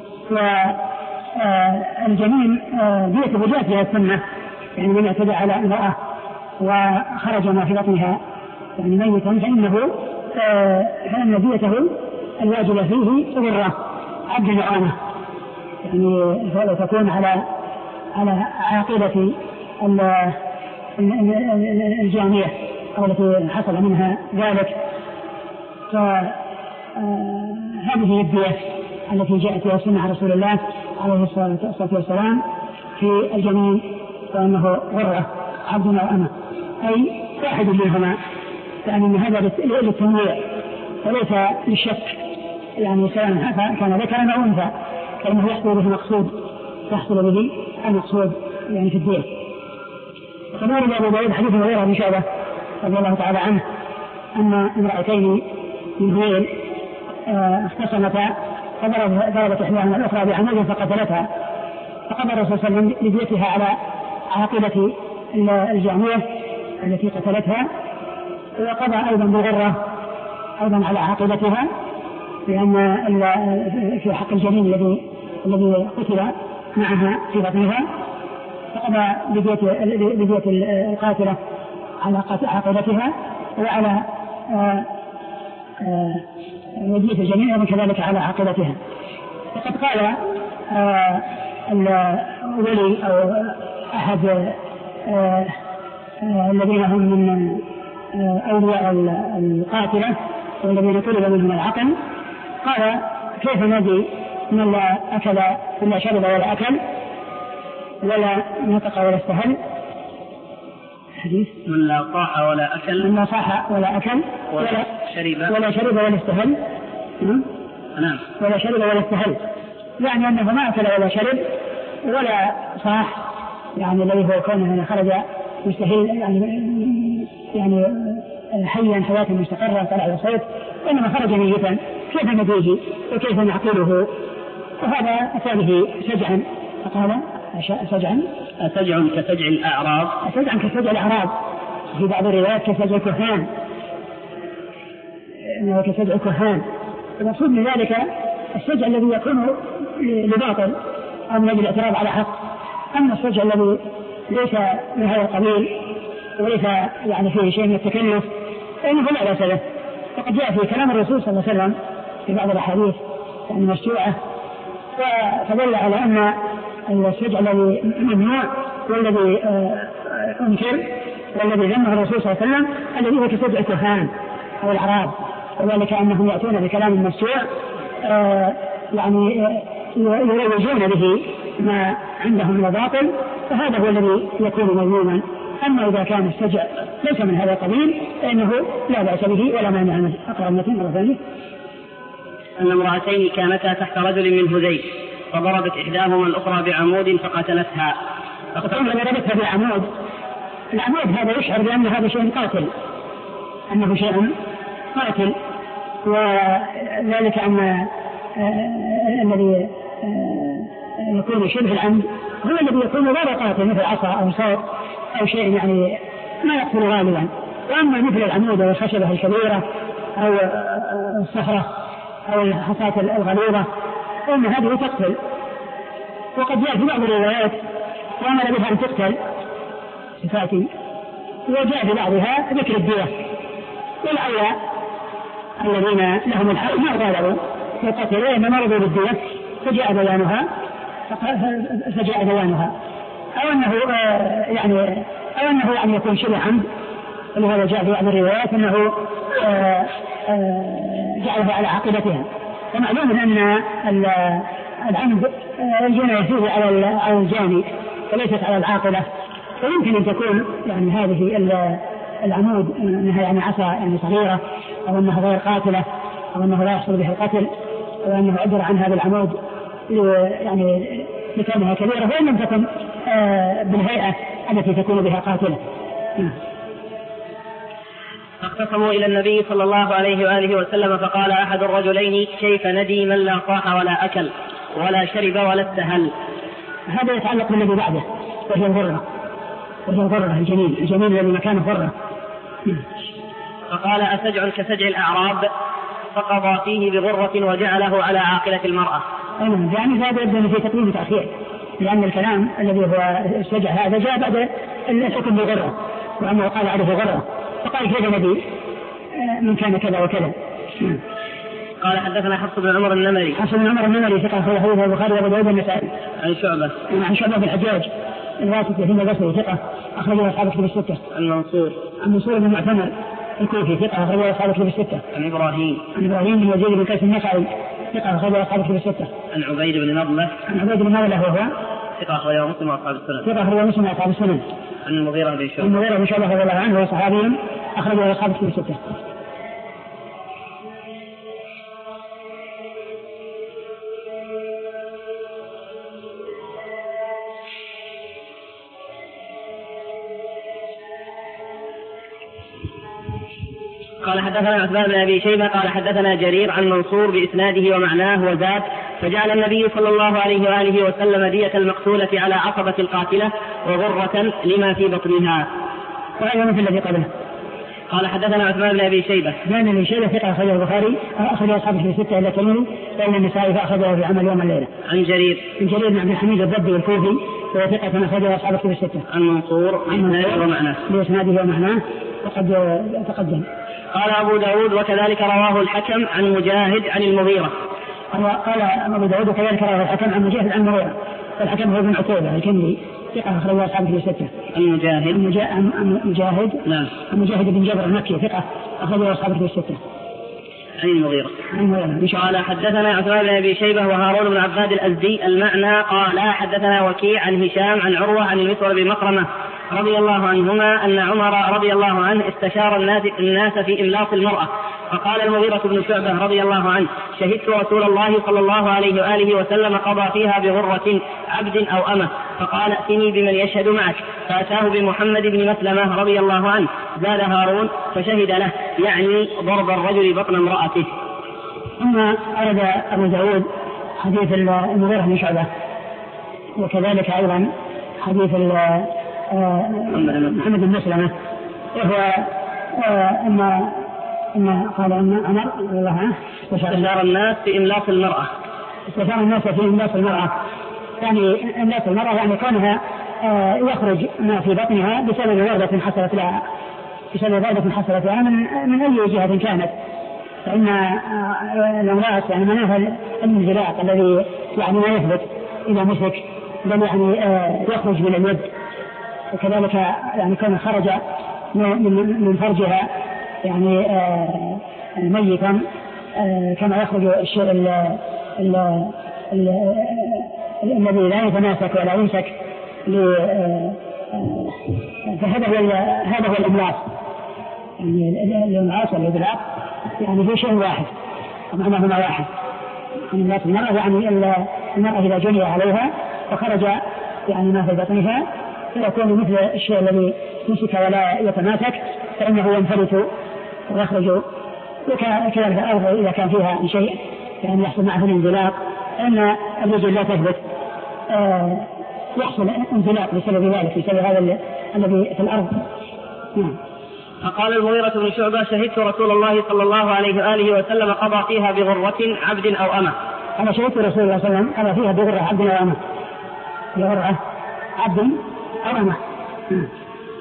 [SPEAKER 2] والجنين ديته جاءت بها السنة، يعني من اعتدى على امرأة وخرج ما في بطنها يعني ميتا فإنه فإن ديته الواجبة فيه غرة عبد العامة، يعني تكون على على عاقلة الجانية أو التي حصل منها ذلك. فهذه الدية التي جاءت بها سنة رسول الله عليه الصلاة والسلام في الجنين، فإنه غرة عبد وأمة، أي واحد منهما، يعني هذا للتنويع وليس للشك، يعني سواء كان ذكرا أو أنثى، فإنه يحصل به مقصود يحصل به المقصود يعني في الدين. كما روى أبو داود حديث هريرة بن شعبة رضي الله تعالى عنه أن امرأتين من هذيل اختصمتا فضربت إحداهما الأخرى بعمود فقتلتها، فقضى الرسول صلى الله عليه وسلم لديتها على عاقلة الجانية التي قتلتها، وقضى أيضا بغرة أيضا على عاقلتها، لأن في حق الجنين الذي الذي قتل معها في بطنها، فقضى بدية القاتلة على عاقلتها وعلى ودية الجنين أيضا كذلك على عاقلتها. فقد قال الولي أو أحد الذين هم من أولياء القاتلة والذين طلب منهم العقل، قال: كيف ندي من لا أكل ولا شرب ولا أكل ولا نطق ولا استهل؟ حديث
[SPEAKER 1] من لا صاح ولا أكل
[SPEAKER 2] من لا صاح ولا أكل ولا, ولا
[SPEAKER 1] شرب
[SPEAKER 2] ولا شرب ولا استهل.
[SPEAKER 1] نعم.
[SPEAKER 2] ولا شرب ولا استهل، يعني أنه ما أكل ولا شرب ولا صاح، يعني الذي هو كونه خرج مستهل يعني يعني حيا حياة مستقرة طلع صوت، وإنما خرج ميتا، كيف نديه وكيف نعقله؟ وهذا أتى به سجعا، فقال: سجعا
[SPEAKER 1] أسجع كسجع الأعراب؟
[SPEAKER 2] سجعا كسجع الأعراب، في بعض الروايات كسجع الكهان، إنه كسجع الكهان. المقصود من ذلك السجع الذي يكون لباطل أو من أجل الاعتراض على حق، أما السجع الذي ليس من هذا القبيل وليس يعني فيه شيء من التكلف فإنه لا بأس به. وقد جاء في كلام الرسول صلى الله عليه وسلم في بعض الأحاديث يعني مشروعة، فدل على أن السجع الذي ممنوع والذي أنكر والذي ذمه الرسول صلى الله عليه وسلم الذي هو كسجع الكهان أو الأعراب، وذلك أنهم يأتون بكلام مشروع يعني يروجون به ما عندهم من باطل، فهذا هو الذي يكون مذموما. أما إذا كان السجع ليس من هذا القبيل فإنه لا بأس به ولا مانع منه. أقرأ المتن مرة ثانية.
[SPEAKER 1] أن امرأتين كانتا تحت رجل من هذيل فضربت إحداهما الأخرى بعمود فقتلتها.
[SPEAKER 2] فقتلتها ضربتها بعمود. العمود هذا يشعر بأن هذا شيء قاتل، أنه شيء قاتل، وذلك أن الذي يكون شبه العمد هو الذي يكون غير قاتل، مثل عصا أو صوت أو شيء يعني ما يقتل غالبا. وأما مثل العمود أو الخشبة الكبيرة أو الصخرة أو الحصاة الغليظة فإن هذه تقتل. وقد جاء في بعض الروايات وأمر بها أن تقتل صفاتي، وجاء في بعضها ذكر الدية، والأولى الذين لهم الحق ما طالبوا يقتلوا إنما رضوا بالدية فجاء بيانها فجاء بيانها أو أنه يعني أو أنه يعني يكون شبه عمد، ولهذا جاء في بعض الروايات أنه جعله على عاقبتها. ومعلوم أن العمد الجناية فيه على الجاني وليست على العاقبة، فيمكن أن تكون يعني هذه العمود أنها يعني عصا يعني صغيرة، أو أنها غير قاتلة، أو أنه لا يحصل بها القتل، أو أنه عبر عنها بالعمود يعني لكونها كبيرة، وإن لم تكن بالهيئة التي تكون بها قاتلة.
[SPEAKER 1] فاختصموا إلى النبي صلى الله عليه وآله وسلم فقال أحد الرجلين كيف ندي من لا طاح ولا أكل ولا شرب ولا استهل.
[SPEAKER 2] هذا يتعلق بالذي بعده وهي الغرة، وهي الغرة الجنين الجنين الذي مكانه غرة.
[SPEAKER 1] فقال أسجع كسجع الأعراب فقضى فيه بغرة وجعله على عاقلة المرأة.
[SPEAKER 2] يعني هذا يبدأ في تقديم وتأخير، لأن الكلام الذي هو السجع هذا جاء بعد الحكم بالغرة، وأنه قال عليه غرة فقال كيف ندي من كان كذا وكذا.
[SPEAKER 1] قال حدثنا حفص بن عمر النمري.
[SPEAKER 2] حفص بن عمر النمري ثقة أخرجه حديثه البخاري وأبو داود والنسائي.
[SPEAKER 1] عن شعبة.
[SPEAKER 2] عن شعبة بن الحجاج الواسطي في البصري ثقة أخرجه أصحاب الكتب الستة.
[SPEAKER 1] عن منصور.
[SPEAKER 2] عن منصور بن معتمر الكوفي ثقة أخرجه أصحاب الكتب الستة.
[SPEAKER 1] عن إبراهيم.
[SPEAKER 2] عن إبراهيم بن يزيد بن قيس النخعي ثقة أخرجه أصحاب الكتب الستة.
[SPEAKER 1] عن عبيد بن نضلة.
[SPEAKER 2] عن عبيد بن نضلة وهو
[SPEAKER 1] ثقة أخرجه مسلم وأصحاب السنن.
[SPEAKER 2] ثقة أخرجه مسلم وأصحاب السنن.
[SPEAKER 1] عن المغيرة بن شعبة.
[SPEAKER 2] المغيرة بن شعبة رضي الله عنه وهو صحابي أخرجه أصحاب الكتب الستة.
[SPEAKER 1] قال حدثنا عثمان بن أبي شيبة قال حدثنا جرير عن منصور بإسناده ومعناه وزاد فجعل النبي صلى الله عليه وآله وسلم دية المقتولة على عصبة القاتلة وغرة لما في بطنها.
[SPEAKER 2] وهذا مثل الذي قبله.
[SPEAKER 1] قال حدثنا عثمان بن أبي شيبة.
[SPEAKER 2] عثمان بن أبي شيبة ثقة أخرجه البخاري أخرجه أصحابه في ستة إلا الترمذي وإلا النسائي فأخرجه في عمل يوم الليلة.
[SPEAKER 1] عن جرير.
[SPEAKER 2] عن جرير بن عبد الحميد الضبي الكوفي وهو ثقة أخرجه أصحابه في الستة.
[SPEAKER 1] عن منصور بإسناده ومعناه.
[SPEAKER 2] بإسناده ومعناه وقد تقدم.
[SPEAKER 1] قال أبو داود وكذلك رواه الحكم عن مجاهد عن المغيرة.
[SPEAKER 2] قال أبو داود وكذلك رواه الحكم عن مجاهد عن المغيرة. الحكم هو ابن عتيبة الكندي ثقة أخرجه أصحابه في الستة.
[SPEAKER 1] المجاهد.
[SPEAKER 2] المجاهد.
[SPEAKER 1] نعم.
[SPEAKER 2] المجاهد بن جبر المكي ثقة أخرجه أصحابه في الستة.
[SPEAKER 1] عن المغيرة. قال حدثنا عثمان بن أبي شيبة وهارون بن عباد الأزدي المعنى قال حدثنا وكيع عن هشام عن عروة عن المسور بن مخرمة رضي الله عنهما أن عمر رضي الله عنه استشار الناس, الناس في إملاق المرأة فقال المغيرة بن شعبة رضي الله عنه شهدت رسول الله صلى الله عليه وآله وسلم قضى فيها بغرة عبد أو أمة فقال ائتني بمن يشهد معك فأتاه بمحمد بن مسلمة رضي الله عنه زاد هارون فشهد له يعني ضرب الرجل بطن امرأته.
[SPEAKER 2] ثم أرد أبو داود حديث المغيرة بن شعبة وكذلك أيضا حديث محمد بن مسلمة وهو أما أما قال أن عمر رضي الله عنه
[SPEAKER 1] استشار الناس في إملاق المرأة
[SPEAKER 2] استشار الناس في إملاق المرأة يعني إملاق المرأة يعني كونها يخرج ما في بطنها بسبب ضربة حصلت لها بسبب ضربة حصلت لها من من أي جهة كانت فإن الأمراض يعني مناها الانزلاق الذي يعني ما يثبت إذا مسك بل يعني يخرج من اليد وكذلك يعني كان خرج من فرجها يعني ميتا كما يخرج الشيء الذي لا يتماسك ولا يمسك فهذا هو هذا هو الإملاق يعني الإملاق والإدلاق يعني في شيء واحد معناهما واحد الإملاق المرأة يعني المرأة إذا جني عليها وخرج يعني ما في بطنها فيكون مثل الشيء الذي يمسك ولا يتماسك فإنه ينفلت ويخرج وكذلك الأرض إذا كان فيها شيء يعني يحصل معه الانزلاق فإن الرجل لا تثبت آه يحصل انزلاق بسبب ذلك بسبب هذا الذي في الأرض. نعم.
[SPEAKER 1] فقال المغيرة بن شعبة شهدت رسول الله صلى الله عليه وآله وسلم قضى فيها بغرة عبد أو أمة.
[SPEAKER 2] أنا شهدت رسول الله صلى الله عليه وسلم قضى فيها بغرة عبد أو أمة بغرة عبد أو أمة.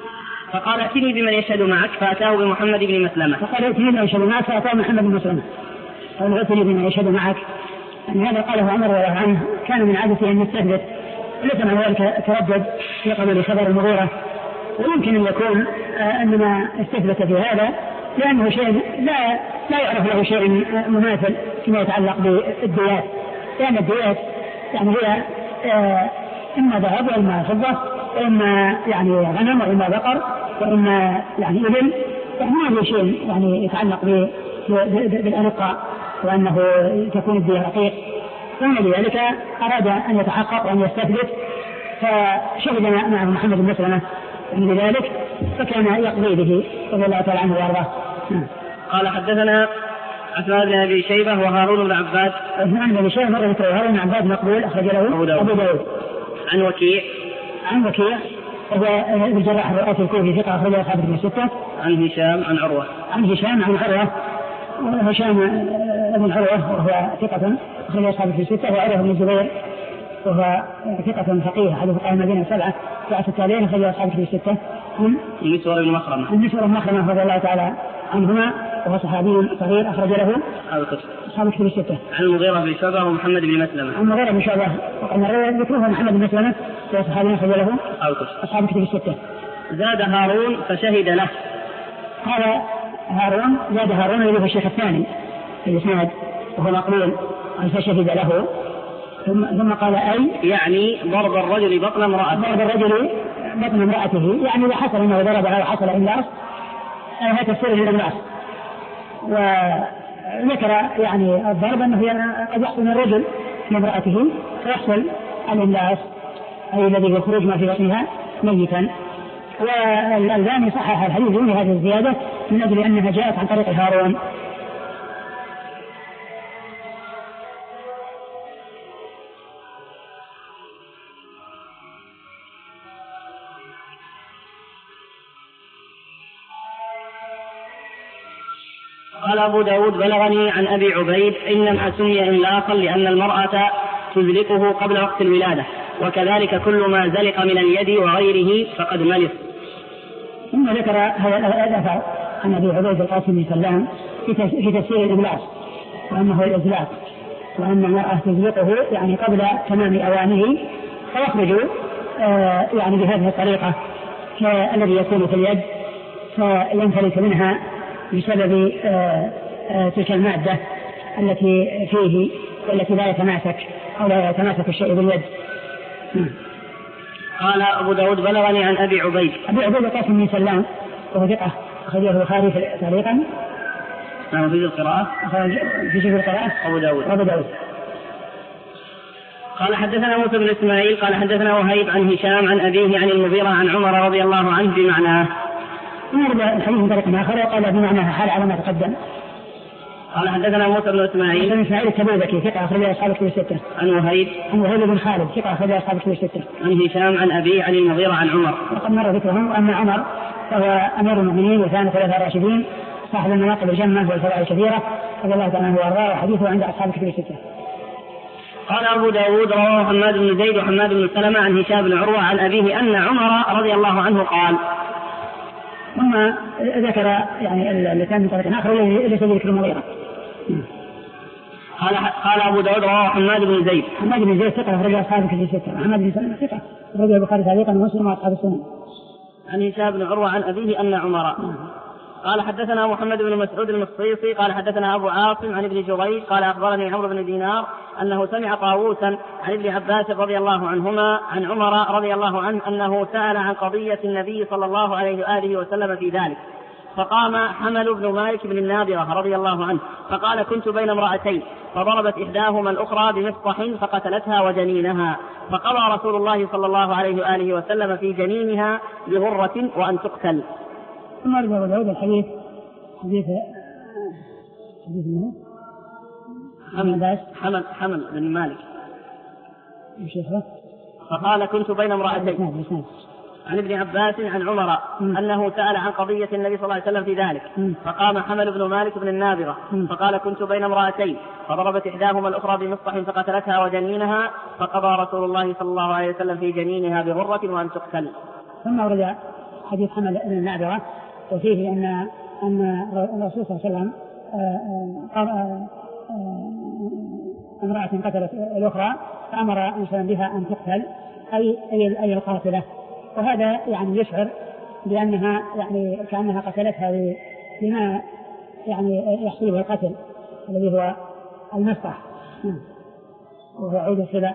[SPEAKER 1] فقال ائتني بمن يشهد معك فأتاه بمحمد بن مسلمة.
[SPEAKER 2] فقال ائتني بمن يشهد معك فأتاه محمد بن مسلمة. قال ائتني بمن يشهد معك، يعني هذا قاله عمر رضي الله عنه كان من عادته أن يستثبت، ليس مع ذلك تردد في قبل خبر المغيرة، ويمكن أن يكون أنما استثبت في هذا لأنه شيء لا لا يعرف له شيء مماثل فيما يتعلق بالديات، لأن الديات يعني هي إما ذهب وإما فضة وإما يعني غنم وإما بقر وإما يعني إبل، يعني ما هو شيء يعني يتعلق بالأنقاء وأنه تكون الدية رقيق. فلذلك أراد أن يتحقق وأن يستثبت، فشهد معه محمد بن مسلمة لذلك فكان يقضي به رضي الله تعالى عنه وارضاه.
[SPEAKER 1] قال حدثنا عثمان بن ابي شيبه وهارون بن عباد.
[SPEAKER 2] عثمان بن ابي شيبه مر ذكره، هارون بن عباد مقبول اخرج له ابو داود.
[SPEAKER 1] عن وكيع
[SPEAKER 2] عن وكيع وهو ابن الجراح الرؤاسي الكوفي ثقه اخرج له اصحاب الكتب السته.
[SPEAKER 1] عن هشام عن عروه.
[SPEAKER 2] عن هشام عن عروه وهشام بن عروه وهو ثقه اخرج له اصحاب الكتب السته، وعروه بن الزبير وهو ثقة فقيه أحد فقهاء المدينة السبعة سبعة التابعين أخرج أصحاب الكتب الستة.
[SPEAKER 1] المسور بن مخرمة.
[SPEAKER 2] المسور بن مخرمة رضي الله تعالى عنهما وهو صحابي صغير أخرج له أصحاب الكتب الستة.
[SPEAKER 1] عن المغيرة بن شعبة ومحمد بن مسلمة.
[SPEAKER 2] عن المغيرة بن شعبة وقد ذكره محمد بن مسلمة وهو صحابي أخرج له أصحاب الكتب الستة.
[SPEAKER 1] زاد هارون فشهد له.
[SPEAKER 2] قال هارون زاد هارون اللي هو الشيخ الثاني في الإسناد وهو مقبول فشهد له. ثم ثم قال أي يعني
[SPEAKER 1] ضرب الرجل بطن امرأته.
[SPEAKER 2] ضرب الرجل بطن امرأته، يعني إذا حصل أنه ضربها وحصل إملاص هذا تفسير للإملاص. وذكر يعني الضرب أنه قد يحصل من الرجل لامرأته فيحصل الإملاص أي الذي يخرج ما في بطنها ميتا. والألباني صحح الحديث دون هذه الزيادة من أجل أنها جاءت عن طريق هارون.
[SPEAKER 1] قال أبو داود بلغني عن أبي عبيد إنما سمي إملاقا لأن المرأة تزلقه قبل وقت الولادة، وكذلك كل ما زلق من اليد وغيره فقد ملص.
[SPEAKER 2] ثم ذكر هذا الأثر عن أبي عبيد القاسم بن سلام في تفسير الإملاق وأنه الإزلاق، وأن المرأة تزلقه يعني قبل تمام أوانه فيخرج آه يعني بهذه الطريقة الذي يكون في اليد فينفلت منها بسبب آه آه تلك المادة التي فيه والتي لا يتماسك أو لا يتماسك الشيء باليد.
[SPEAKER 1] قال أبو داود بلغني عن أبي عبيد.
[SPEAKER 2] أبي عبيد القاسم بن سلام وهو ثقة أخرجه البخاري تعليقا.
[SPEAKER 1] نعم في القراءة.
[SPEAKER 2] في جزء القراءة.
[SPEAKER 1] أبو داود.
[SPEAKER 2] أبو داود.
[SPEAKER 1] قال حدثنا موسى بن إسماعيل قال حدثنا وهيب عن هشام عن أبيه عن المغيرة عن عمر رضي الله عنه بمعناه.
[SPEAKER 2] ورد الحديث من طريق آخر وقال بمعناه حال على ما تقدم.
[SPEAKER 1] قال حدثنا موسى بن إسماعيل.
[SPEAKER 2] موسى بن إسماعيل التبوذكي ثقة أخرج أصحاب الكتب الستة.
[SPEAKER 1] عن وهيب.
[SPEAKER 2] عن وهيب بن خالد ثقة أخرج أصحاب الكتب الستة.
[SPEAKER 1] عن هشام عن أبيه عن المغيرة عن عمر.
[SPEAKER 2] وقد مر ذكرهم أن عمر فهو أمير المؤمنين وثاني ثلاثة الراشدين صاحب المناقب الجنة والفضائل الكبيرة رضي الله تعالى عنه وأرضاه وحديثه عند أصحاب الكتب الستة.
[SPEAKER 1] قال أبو داود رواه حماد بن زيد وحماد بن سلمة عن هشام بن عروة عن أبيه أن عمر رضي الله عنه قال.
[SPEAKER 2] ثم ذكر يعني اللسان من طريق آخر ليس ذكر المغيرة.
[SPEAKER 1] قال قال أبو داود رواه حماد بن زيد.
[SPEAKER 2] حماد بن زيد ثقة أخرج أصحاب الكتب الستة. محمد بن سلمة ثقة أخرج البخاري تعليقا ومسلم وأصحاب السنن.
[SPEAKER 1] عن هشام بن عروة عن أبيه أن عمر. قال حدثنا محمد بن مسعود المصيصي قال حدثنا أبو عاصم عن ابن جريج قال أخبرني عمرو بن دينار أنه سمع طاووسا عن ابن عباس رضي الله عنهما عن عمر رضي الله عنه أنه سأل عن قضية النبي صلى الله عليه وآله وسلم في ذلك، فقام حمل بن مالك بن النابغة رضي الله عنه فقال كنت بين امرأتين فضربت إحداهما الأخرى بمفطح فقتلتها وجنينها، فقضى رسول الله صلى الله عليه وآله وسلم في جنينها بغرة وأن تقتل.
[SPEAKER 2] ثم أرجع أبو داود الحديث حديث حديث منه
[SPEAKER 1] حمل حمل حمل بن مالك فقال كنت بين امرأتين عن ابن عباس عن عمر م. أنه سأل عن قضية النبي صلى الله عليه وسلم في ذلك م. فقام حمل بن مالك بن النابغة م. فقال كنت بين امرأتين فضربت إحداهما الأخرى بمصطح فقتلتها وجنينها، فقضى رسول الله صلى الله عليه وسلم في جنينها بغرة وأن تقتل.
[SPEAKER 2] ثم ورد حديث حمل بن النابغة، وفيه أن أن الرسول صلى الله عليه وسلم امرأة قتلت الأخرى فأمر إنسان بها أن تقتل أي أي القاتلة، وهذا يعني يشعر بأنها يعني كأنها قتلتها لما يعني يحصل به القتل الذي هو المسطح وهو عود السبع.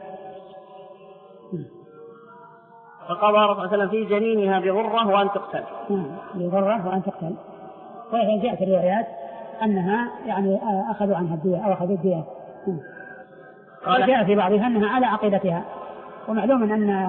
[SPEAKER 1] فقضى رسول الله صلى الله عليه وسلم في جنينها بغرة وأن تقتل.
[SPEAKER 2] بغرة وأن تقتل. وجاءت الروايات أنها يعني أخذوا عنها الدية أو أخذوا الدية. وجاء في بعضها أنها على عقيدتها، ومعلوم أن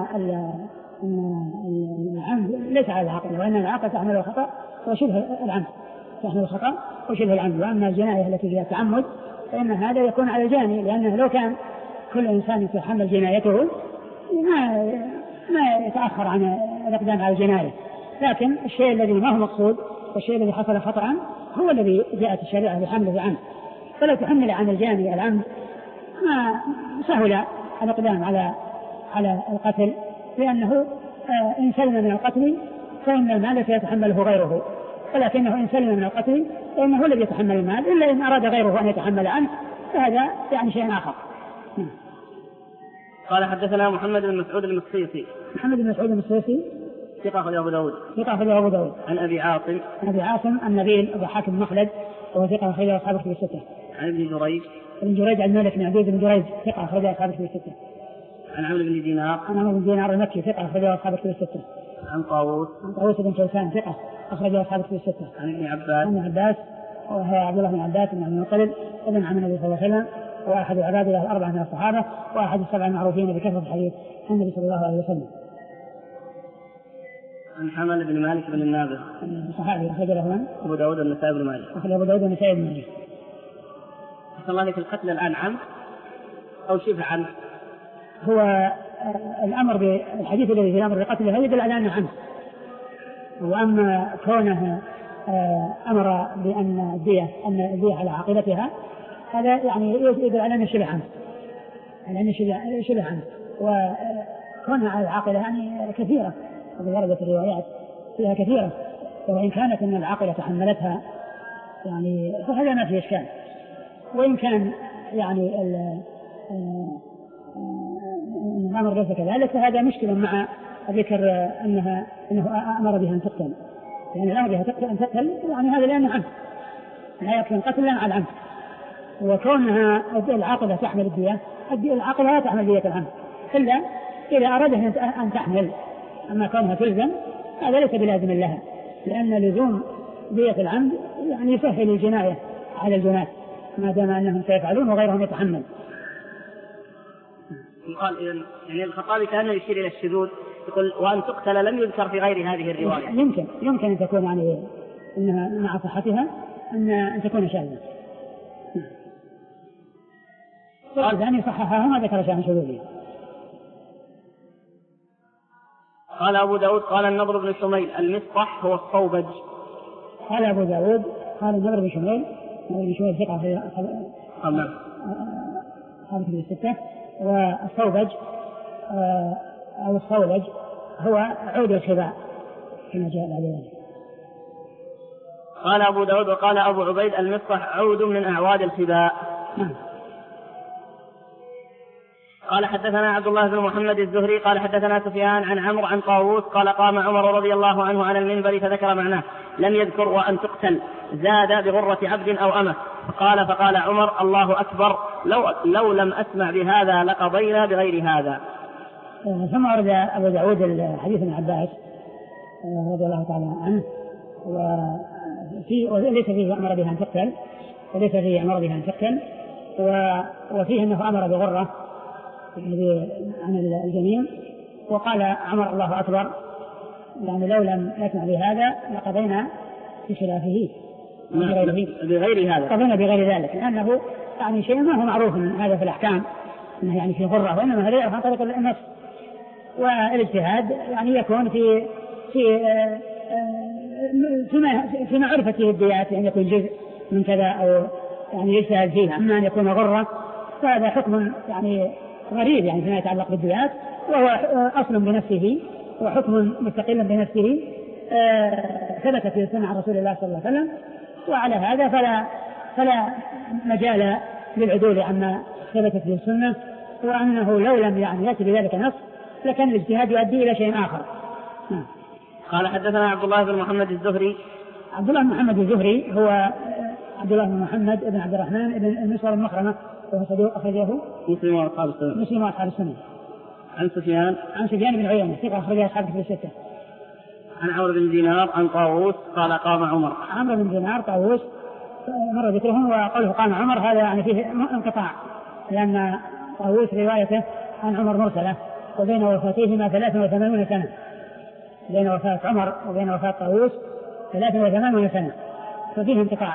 [SPEAKER 2] العمد ليس على العقل، وأن العقل تحمل الخطأ وشبه العمد، تحمل الخطأ وشبه العمد. وأما الجناية التي فيها تعمد فإن هذا يكون على الجاني، لأنه لو كان كل إنسان يتحمل جنايته ما ما يتأخر عن الإقدام على الجناية، لكن الشيء الذي ما هو مقصود والشيء الذي حصل خطأ هو الذي جاءت الشريعة بحمله عنه. فلو تحمل عن الجاني العمد ما سهل الإقدام على على القتل، لأنه إن سلم من القتل فإن المال سيتحمله غيره، ولكنه إن سلم من القتل فإنه الذي يتحمل المال، إلا إن أراد غيره أن يتحمل عنه فهذا يعني شيء آخر.
[SPEAKER 1] قال حدثنا محمد بن مسعود المصيصي.
[SPEAKER 2] محمد بن مسعود المصيصي
[SPEAKER 1] ثقة أخرجه أبو داود.
[SPEAKER 2] ثقة أخرجه أبو داود.
[SPEAKER 1] عن أبي عاصم.
[SPEAKER 2] عن أبي عاصم النبيل أبو حاتم مخلد وهو ثقة أخرجه أصحاب الكتب الستة.
[SPEAKER 1] عن ابن جريج.
[SPEAKER 2] ابن جريج عن مالك بن عبد بن جريج ثقة أخرجه أصحاب الكتب الستة.
[SPEAKER 1] عن عمرو بن دينار.
[SPEAKER 2] عن عمرو بن دينار المكي ثقة أخرجه أصحاب الكتب الستة.
[SPEAKER 1] عن طاووس.
[SPEAKER 2] عن طاووس بن كيسان ثقة أخرجه أصحاب الكتب الستة.
[SPEAKER 1] عن ابن عباس.
[SPEAKER 2] عن عباس وهو عبد الله بن عباس بن عبد المطلب ابن عم النبي صلى الله عليه وسلم، وأحد العبادلة الأربعة من الصحابة، وأحد السبع المعروفين بكثرة الحديث عن النبي صلى الله عليه وسلم.
[SPEAKER 1] عن حمل بن مالك بن النابغة
[SPEAKER 2] صحابي أخرج له من؟
[SPEAKER 1] أبو داود والنسائي بن ماجه.
[SPEAKER 2] أخرج أبو داود والنسائي بن ماجه.
[SPEAKER 1] صلى الله عليه في القتل الآن عمد أو شبه عمد؟
[SPEAKER 2] هو الأمر بالحديث الذي في الأمر بالقتل هذا يدل على أنه عمد، وأما كونه أمر بأن الدية أن الدية على عاقبتها هذا يعني يدل على أنه شبه عمد، على أنه شبه عمد. وكونها على العاقلة يعني كثيرة، وبدرجة الروايات فيها كثيرة، وإن كانت أن العاقلة تحملتها يعني فهذا ما فيه إشكال، وإن كان يعني الأمر ليس كذلك فهذا مشكلة مع ذكر أنها أنه أمر بها أن تقتل، يعني الأمر بها أن تقتل يعني هذا لأنه عمد، لا يكفي القتل لأن على العمد. وكونها العاقلة تحمل الدية، العاقلة لا تحمل دية العمد إلا إذا أرادت أن تحمل، أما كونها تلزم هذا ليس بلازم لها، لأن لزوم دية العمد يعني يسهل الجناية على الجناة ما دام أنهم سيفعلون وغيرهم يتحمل.
[SPEAKER 1] يقال إذن يعني الخطابي كان يشير إلى الشذوذ، يقول وأن تقتل لم يذكر في غير هذه الرواية.
[SPEAKER 2] يمكن يمكن أن تكون يعني إنها مع صحتها أن أن تكون شاذة. قال ثاني صححها ما ذكر شأن شذوذه.
[SPEAKER 1] قال أبو داود قال النضر بن شميل المسطح هو الصوبج.
[SPEAKER 2] قال أبو داود قال النضر بن شميل النضر بن شميل ثقة في هذه الستة. والصوبج أو الصولج هو عود الخباء كما جاء بعد ذلك.
[SPEAKER 1] قال أبو داود وقال أبو عبيد المسطح عود من أعواد الخباء.
[SPEAKER 2] نعم.
[SPEAKER 1] قال حدثنا عبد الله بن محمد الزهري قال حدثنا سفيان عن عمرو عن طاووس قال قام عمر رضي الله عنه على المنبر فذكر معناه لم يذكر وأن تقتل، زاد بغرة عبد أو أمة. قال فقال عمر الله أكبر لو, لو لم أسمع بهذا لقضينا بغير هذا.
[SPEAKER 2] ثم ورد أبو داود الحديث عن عباس رضي الله تعالى عنه وفي وليس فيه أمر بها أن تقتل وليس فيه أمر بها أن تقتل وفيه أنه أمر بغرة عن الجميع. وقال عمر الله أكبر يعني لو لم نسمع بهذا لقضينا بخلافه
[SPEAKER 1] بغير هذا
[SPEAKER 2] قضينا بغير ذلك، لأنه يعني شيء ما هو معروف من هذا في الأحكام أنه يعني في غرة، وإنما هذا عن طريق النص. والاجتهاد يعني يكون في في فيما فيما عرفت فيه الديات، يعني يكون جزء من كذا أو يعني يجتهد فيه. أما أن يكون غرة فهذا حكم يعني غريب يعني فيما يتعلق بالديات، وهو أصل بنفسه وحكم مستقل بنفسه ثبتت في السنة عن رسول الله صلى الله عليه وسلم، وعلى هذا فلا فلا مجال للعدول عما ثبتت في السنة، وأنه لو لم يعني يأتي بذلك نص لكان الاجتهاد يؤدي إلى شيء آخر.
[SPEAKER 1] قال حدثنا عبد الله بن محمد الزهري.
[SPEAKER 2] عبد الله بن محمد الزهري هو عبد الله بن محمد بن عبد الرحمن بن مسور المخرمة، وهو صدوق أخرجه
[SPEAKER 1] مسلم وأصحاب السنة.
[SPEAKER 2] مسلم وأصحاب السنة.
[SPEAKER 1] عن سفيان
[SPEAKER 2] عن سفيان بن عيينة ثقة أخرجه أصحاب الكتب الستة.
[SPEAKER 1] عن عمرو بن دينار عن طاووس قال قام عمر.
[SPEAKER 2] عمرو بن دينار طاووس مر ذكرهم، وقوله قام عمر هذا يعني فيه انقطاع، لأن طاووس روايته عن عمر مرسلة، وبين وفاتهما ثلاثة وثمانون سنة، بين وفاة عمر وبين وفاة طاووس ثلاثة وثمانون سنة، ففيه انقطاع.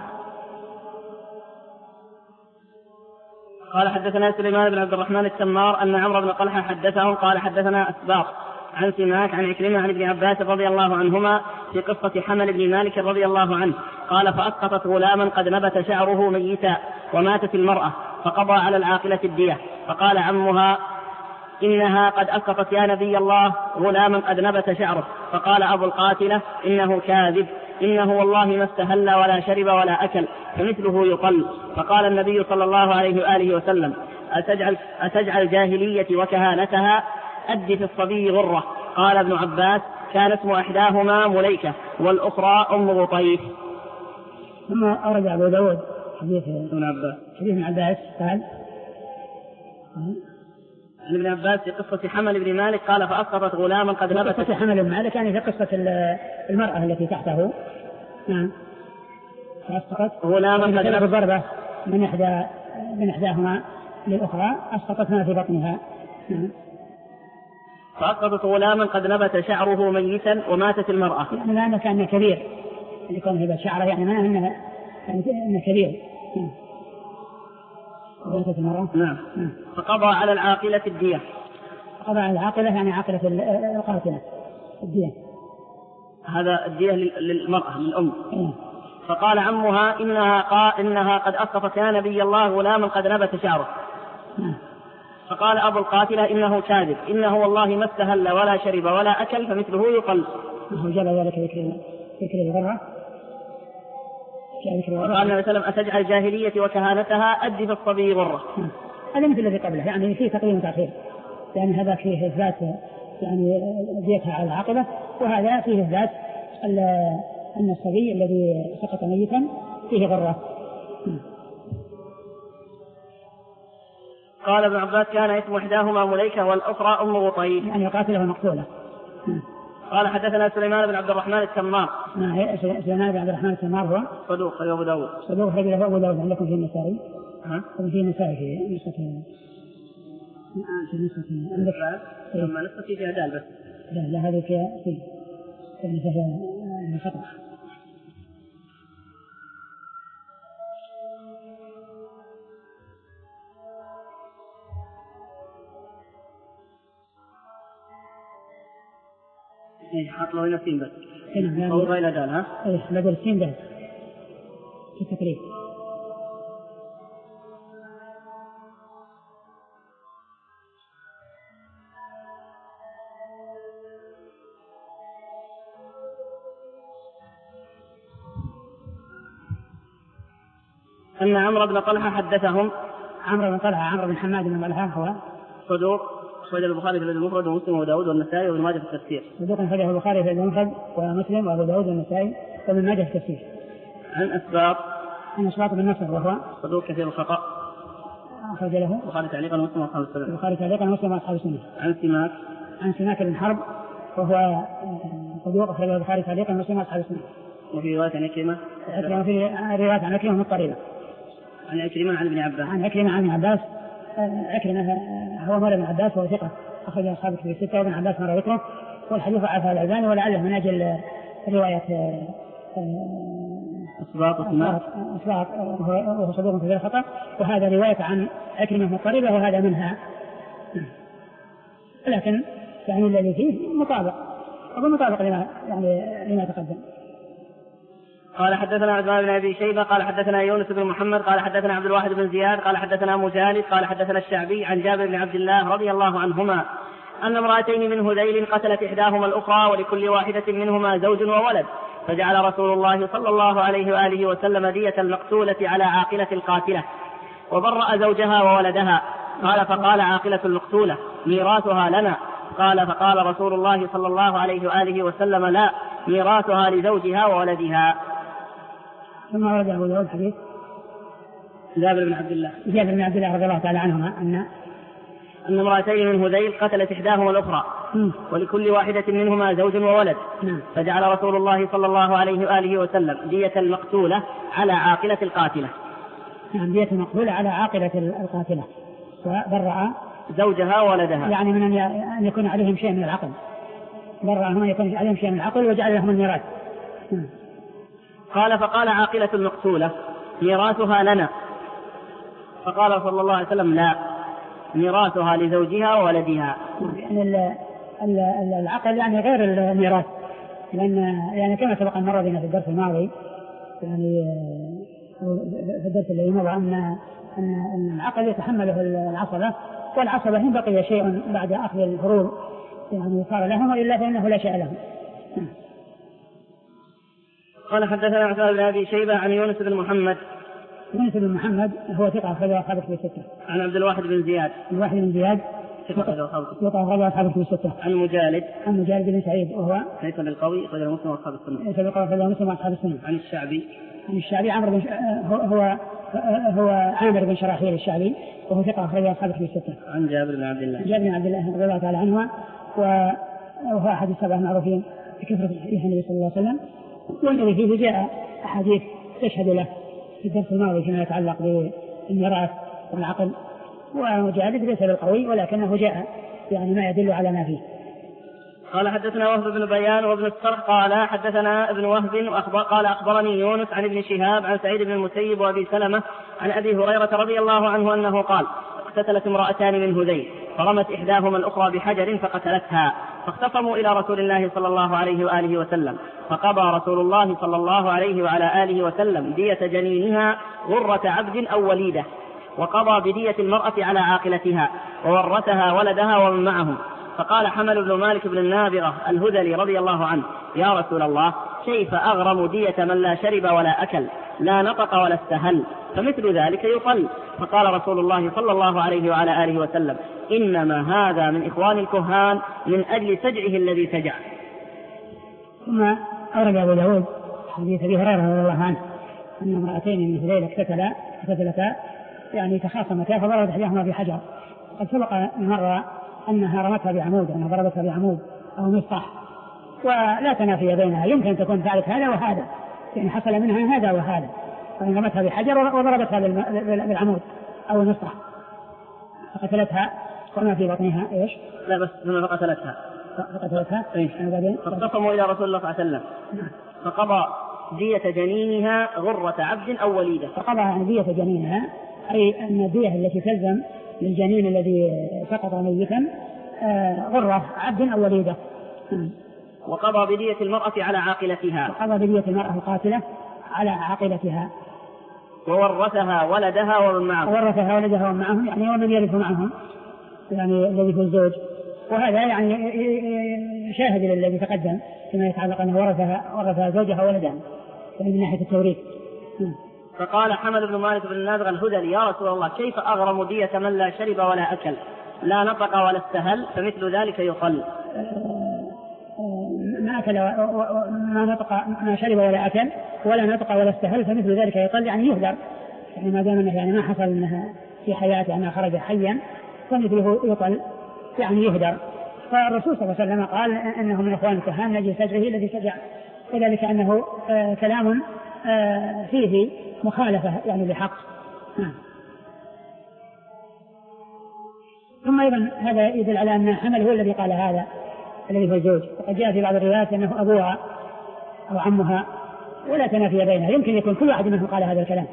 [SPEAKER 1] قال حدثنا سليمان بن عبد الرحمن التمار أن عمرو بن طلحة حدثهم قال حدثنا أسباط عن سماك عن عكرمة عن ابن عباس رضي الله عنهما في قصة حمل بن مالك رضي الله عنه قال فأسقطت غلاما قد نبت شعره ميتا وماتت المرأة فقضى على العاقلة الدية، فقال عمها إنها قد أسقطت يا نبي الله غلاما قد نبت شعره، فقال أبو القاتلة إنه كاذب، إنه والله ما استهل ولا شرب ولا أكل فمثله يقل. فقال النبي صلى الله عليه وآله وسلم أتجعل, أتجعل جاهلية وكهانتها أد في الصبي غرة. قال ابن عباس كان اسم إحداهما مليكة والأخرى أم غطيف.
[SPEAKER 2] ثم أورد أبو داود حديث
[SPEAKER 1] ابن عباس
[SPEAKER 2] حديث ابن عباس قال
[SPEAKER 1] عن ابن عباس في قصة حمل بن مالك قال فأسقطت غلاما قد نبت.
[SPEAKER 2] قصة حمل بن مالك يعني في قصة المرأة التي تحته، نعم، فأسقطت
[SPEAKER 1] غلاما قد نبت
[SPEAKER 2] ضربة من إحدى من إحداهما للأخرى أسقطتها في بطنها. نعم.
[SPEAKER 1] فأسقطت غلاما قد نبت شعره ميتا وماتت المرأة.
[SPEAKER 2] يعني لأنه كان كبير، يكون هبة شعره يعني ما إنه إنه كبير. نعم. وماتت المرأة.
[SPEAKER 1] نعم. نعم. فقضى على العاقلة الدية.
[SPEAKER 2] قضى على العاقلة يعني عاقلة القاتلة الدية.
[SPEAKER 1] هذا الدية للمرأة للأم.
[SPEAKER 2] نعم.
[SPEAKER 1] فقال عمها إنها, قا إنها قد أسقطت يا نبي الله غلاما قد نبت شعره.
[SPEAKER 2] نعم.
[SPEAKER 1] فقال أبو القاتلة إنه كاذب، إنه والله ما استهل ولا شرب ولا أكل فمثله يقل.
[SPEAKER 2] هو جاب ذلك ذكر ذكر الغرة.
[SPEAKER 1] قال النبي صلى الله عليه وسلم أتجعل جاهلية وكهانتها أد في الصبي غرة.
[SPEAKER 2] هذا مثل الذي قبله، يعني فيه تقديم وتأخير، يعني هذا فيه إثبات يعني ديتها على العاقبة، وهذا فيه إثبات أن الصبي الذي سقط ميتا فيه غرة.
[SPEAKER 1] قال ابن عباس كان اسم إحداهما مليكة والأخرى أم غطيف،
[SPEAKER 2] يعني قاتله مقتولة.
[SPEAKER 1] قال حدثنا سليمان بن عبد الرحمن التمار.
[SPEAKER 2] سليمان بن عبد الرحمن التمار هو صدوق
[SPEAKER 1] خرج أبو داود.
[SPEAKER 2] صدوق خرج أبو داود. عندكم في النسائي؟
[SPEAKER 1] ها؟
[SPEAKER 2] في النسائي في نسخة في نسخة عندك؟
[SPEAKER 1] لما نسخة في عدال بس.
[SPEAKER 2] لا لا هذه في في في نسخة خطأ.
[SPEAKER 1] إيه حط له هنا سين بس.
[SPEAKER 2] هنا
[SPEAKER 1] فوضى إلى دال ها؟
[SPEAKER 2] إيه بدل سين ده في التكريم.
[SPEAKER 1] أن عمرو بن طلحة حدثهم.
[SPEAKER 2] عمرو بن طلحة عمرو بن حماد بن طلحة هو
[SPEAKER 1] صدوق أخرجه البخاري في المفرد ومسلم وأبو داود والنسائي وابن ماجه في التفسير.
[SPEAKER 2] صدوق أخرجه البخاري في المفرد ومسلم وأبو داود والنسائي وابن ماجه في التفسير.
[SPEAKER 1] عن أسباط.
[SPEAKER 2] عن أسباط بن نصر وهو
[SPEAKER 1] صدوق كثير الخطأ.
[SPEAKER 2] أخرج له
[SPEAKER 1] البخاري تعليقا ومسلم وأصحاب السنة.
[SPEAKER 2] البخاري تعليقا ومسلم وأصحاب السنة.
[SPEAKER 1] عن سماك.
[SPEAKER 2] عن سماك بن حرب وهو صدوق أخرجه البخاري تعليقا ومسلم وأصحاب السنة.
[SPEAKER 1] وفي رواية عن عكرمة.
[SPEAKER 2] في رواية عن عكرمة مضطربة.
[SPEAKER 1] عن عكرمة عن ابن عباس.
[SPEAKER 2] عن عكرمة عن ابن عباس. عكرمة هو مولى ابن عباس وهو ثقة أخرج أصحاب الكتب الستة وابن عباس مر ذكره، والحديث عفا الألباني ولعله من أجل رواية
[SPEAKER 1] أسباط
[SPEAKER 2] أسباط وهو صدوق في الخطأ، وهذا رواية عن عكرمة مضطربة وهذا منها، لكن يعني الذي فيه مطابق أقول مطابق لما يعني لما تقدم.
[SPEAKER 1] قال حدثنا عثمان بن أبي شيبة قال حدثنا يونس بن محمد قال حدثنا عبد الواحد بن زياد قال حدثنا مجالد قال حدثنا الشعبي عن جابر بن عبد الله رضي الله عنهما أن امرأتين من هذيل قتلت إحداهما الأخرى ولكل واحدة منهما زوج وولد، فجعل رسول الله صلى الله عليه وآله وسلم دية المقتولة على عاقلة القاتلة، وبرأ زوجها وولدها. قال فقال عاقلة المقتولة ميراثها لنا. قال فقال رسول الله صلى الله عليه وآله وسلم لا، ميراثها لزوجها وولدها.
[SPEAKER 2] ثم ورد أبو داود حديث
[SPEAKER 1] جابر بن عبد الله
[SPEAKER 2] جابر بن عبد الله رضي الله تعالى عنهما أن
[SPEAKER 1] أن امرأتين من هذيل قتلت إحداهما الأخرى ولكل واحدة منهما زوج وولد، فجعل رسول الله صلى الله عليه وآله وسلم دية المقتولة على عاقلة القاتلة.
[SPEAKER 2] نعم، دية المقتولة على عاقلة القاتلة، وبرأ
[SPEAKER 1] زوجها وولدها،
[SPEAKER 2] يعني من أن يكون عليهم شيء من العقل، برأهم أن يكون عليهم شيء من العقل وجعل لهم الميراث.
[SPEAKER 1] قال فقال عاقلة المقتولة ميراثها لنا. فقال صلى الله عليه وسلم لا، ميراثها لزوجها وولدها.
[SPEAKER 2] يعني العقل يعني غير الميراث، لأن يعني كما سبق أن مر بنا في الدرس الماضي، يعني في الدرس الذي مضى أن أن العقل يتحمله العصبة، والعصبة إن بقي شيء بعد أخذ الفروض يعني صار لهم، وإلا فإنه لا شيء لهم.
[SPEAKER 1] قال حدثنا عثمان بن أبي شيبة عن يونس بن محمد.
[SPEAKER 2] يونس بن محمد هو ثقة أخرج أصحابه في الستة.
[SPEAKER 1] عن عبد الواحد بن زياد.
[SPEAKER 2] عبد الواحد بن زياد ثقة أخرج أصحابه في الستة.
[SPEAKER 1] عن مجالد.
[SPEAKER 2] عن مجالد بن سعيد وهو
[SPEAKER 1] ليس بالقوي أخرجه مسلم وأصحاب السنة.
[SPEAKER 2] ليس بالقوي أخرجه مسلم وأصحاب السنة.
[SPEAKER 1] عن الشعبي.
[SPEAKER 2] عن الشعبي عمرو بن هو هو عامر بن شراحيل الشعبي وهو ثقة أخرج أصحابه في الستة.
[SPEAKER 1] عن جابر بن عبد الله.
[SPEAKER 2] جابر بن عبد الله رضي الله تعالى عنه، وهو أحد السبعة المعروفين بكثرة حديث النبي صلى الله عليه وسلم، والذي فيه جاء أحاديث تشهد له في الدرس الماضي فيما يتعلق بالميراث والعقل. ومجالد ليس بالقوي ولكنه جاء يعني ما يدل على ما فيه.
[SPEAKER 1] قال حدثنا وهب بن بيان وابن الصرح قال حدثنا ابن وهب وأخبر قال أخبرني يونس عن ابن شهاب عن سعيد بن المسيب وأبي سلمة عن أبي هريرة رضي الله عنه أنه قال اقتتلت امرأتان من هذيل فرمت إحداهما الأخرى بحجر فقتلتها، فاختصموا إلى رسول الله صلى الله عليه وآله وسلم، فقضى رسول الله صلى الله عليه وعلى آله وسلم دية جنينها غرة عبد أو وليدة، وقضى بدية المرأة على عاقلتها، وورثها ولدها ومن معهم. فقال حمل بن مالك بن النابغة الهذلي رضي الله عنه يا رسول الله كيف أغرم دية من لا شرب ولا أكل لا نطق ولا استهل، فمثل ذلك يقل. فقال رسول الله صلى الله عليه وعلى آله وسلم إنما هذا من إخوان الكهان من أجل سجعه الذي سجع.
[SPEAKER 2] ثم أورد أبو داود حديث أبي هريرة رضي الله عنه أن امرأتين من هذيل اقتتلا اقتتلتا يعني تخاصمتا فضربت إحداهما بحجر. قد سبق مرة أنها رمتها بعمود، أنها ضربتها بعمود أو مصطح، ولا تنافي بينها، يمكن أن تكون فعلت هذا وهذا، يعني حصل منها هذا وهذا، فإن رمتها بحجر وضربتها بالعمود أو المصطح فقتلتها وما في بطنها إيش؟
[SPEAKER 1] لا بس ثم فقتلتها
[SPEAKER 2] فقتلتها
[SPEAKER 1] إيه؟ فاختصموا إلى رسول الله صلى الله عليه وسلم فقضى دية جنينها غرة عبد أو وليدة.
[SPEAKER 2] فقضى عن دية جنينها أي أن الدية التي تلزم للجنين الذي سقط ميتا غرة عبد أو وليدة.
[SPEAKER 1] وقضى بدية المرأة على عاقلتها.
[SPEAKER 2] وقضى بدية المرأة القاتلة على عاقلتها.
[SPEAKER 1] وورثها ولدها ومن معهم.
[SPEAKER 2] وورثها ولدها ومن معهم يعني ومن يرث معهم يعني الذي في الزوج، وهذا يعني شاهد للذي تقدم فيما يتعلق أنه ورثها ورثها زوجها ولدها من ناحية التوريث.
[SPEAKER 1] فقال حمل بن مالك بن النابغة الهذلي يا رسول الله كيف أغرم دية من لا شرب ولا أكل لا نطق ولا استهل، فمثل ذلك يقل.
[SPEAKER 2] ما أكل ما نطق ما شرب ولا أكل ولا نطق ولا استهل فمثل ذلك يقل، يعني يهدر، يعني ما دام أنه يعني ما حصل أنها في حياته أنها خرج حيا فمثله يقل يعني يهدر. فالرسول صلى الله عليه وسلم قال أنه من إخوان الكهان نجي سجعه الذي سجع، وذلك أنه آه كلام آه فيه مخالفة يعني لحق. ثم أيضا هذا يدل على أن حمل هو الذي قال هذا الذي هو الزوج، وقد جاء في بعض الروايات أنه أبوها أو عمها ولا تنافي بينها، يمكن يكون كل واحد منهم قال هذا الكلام.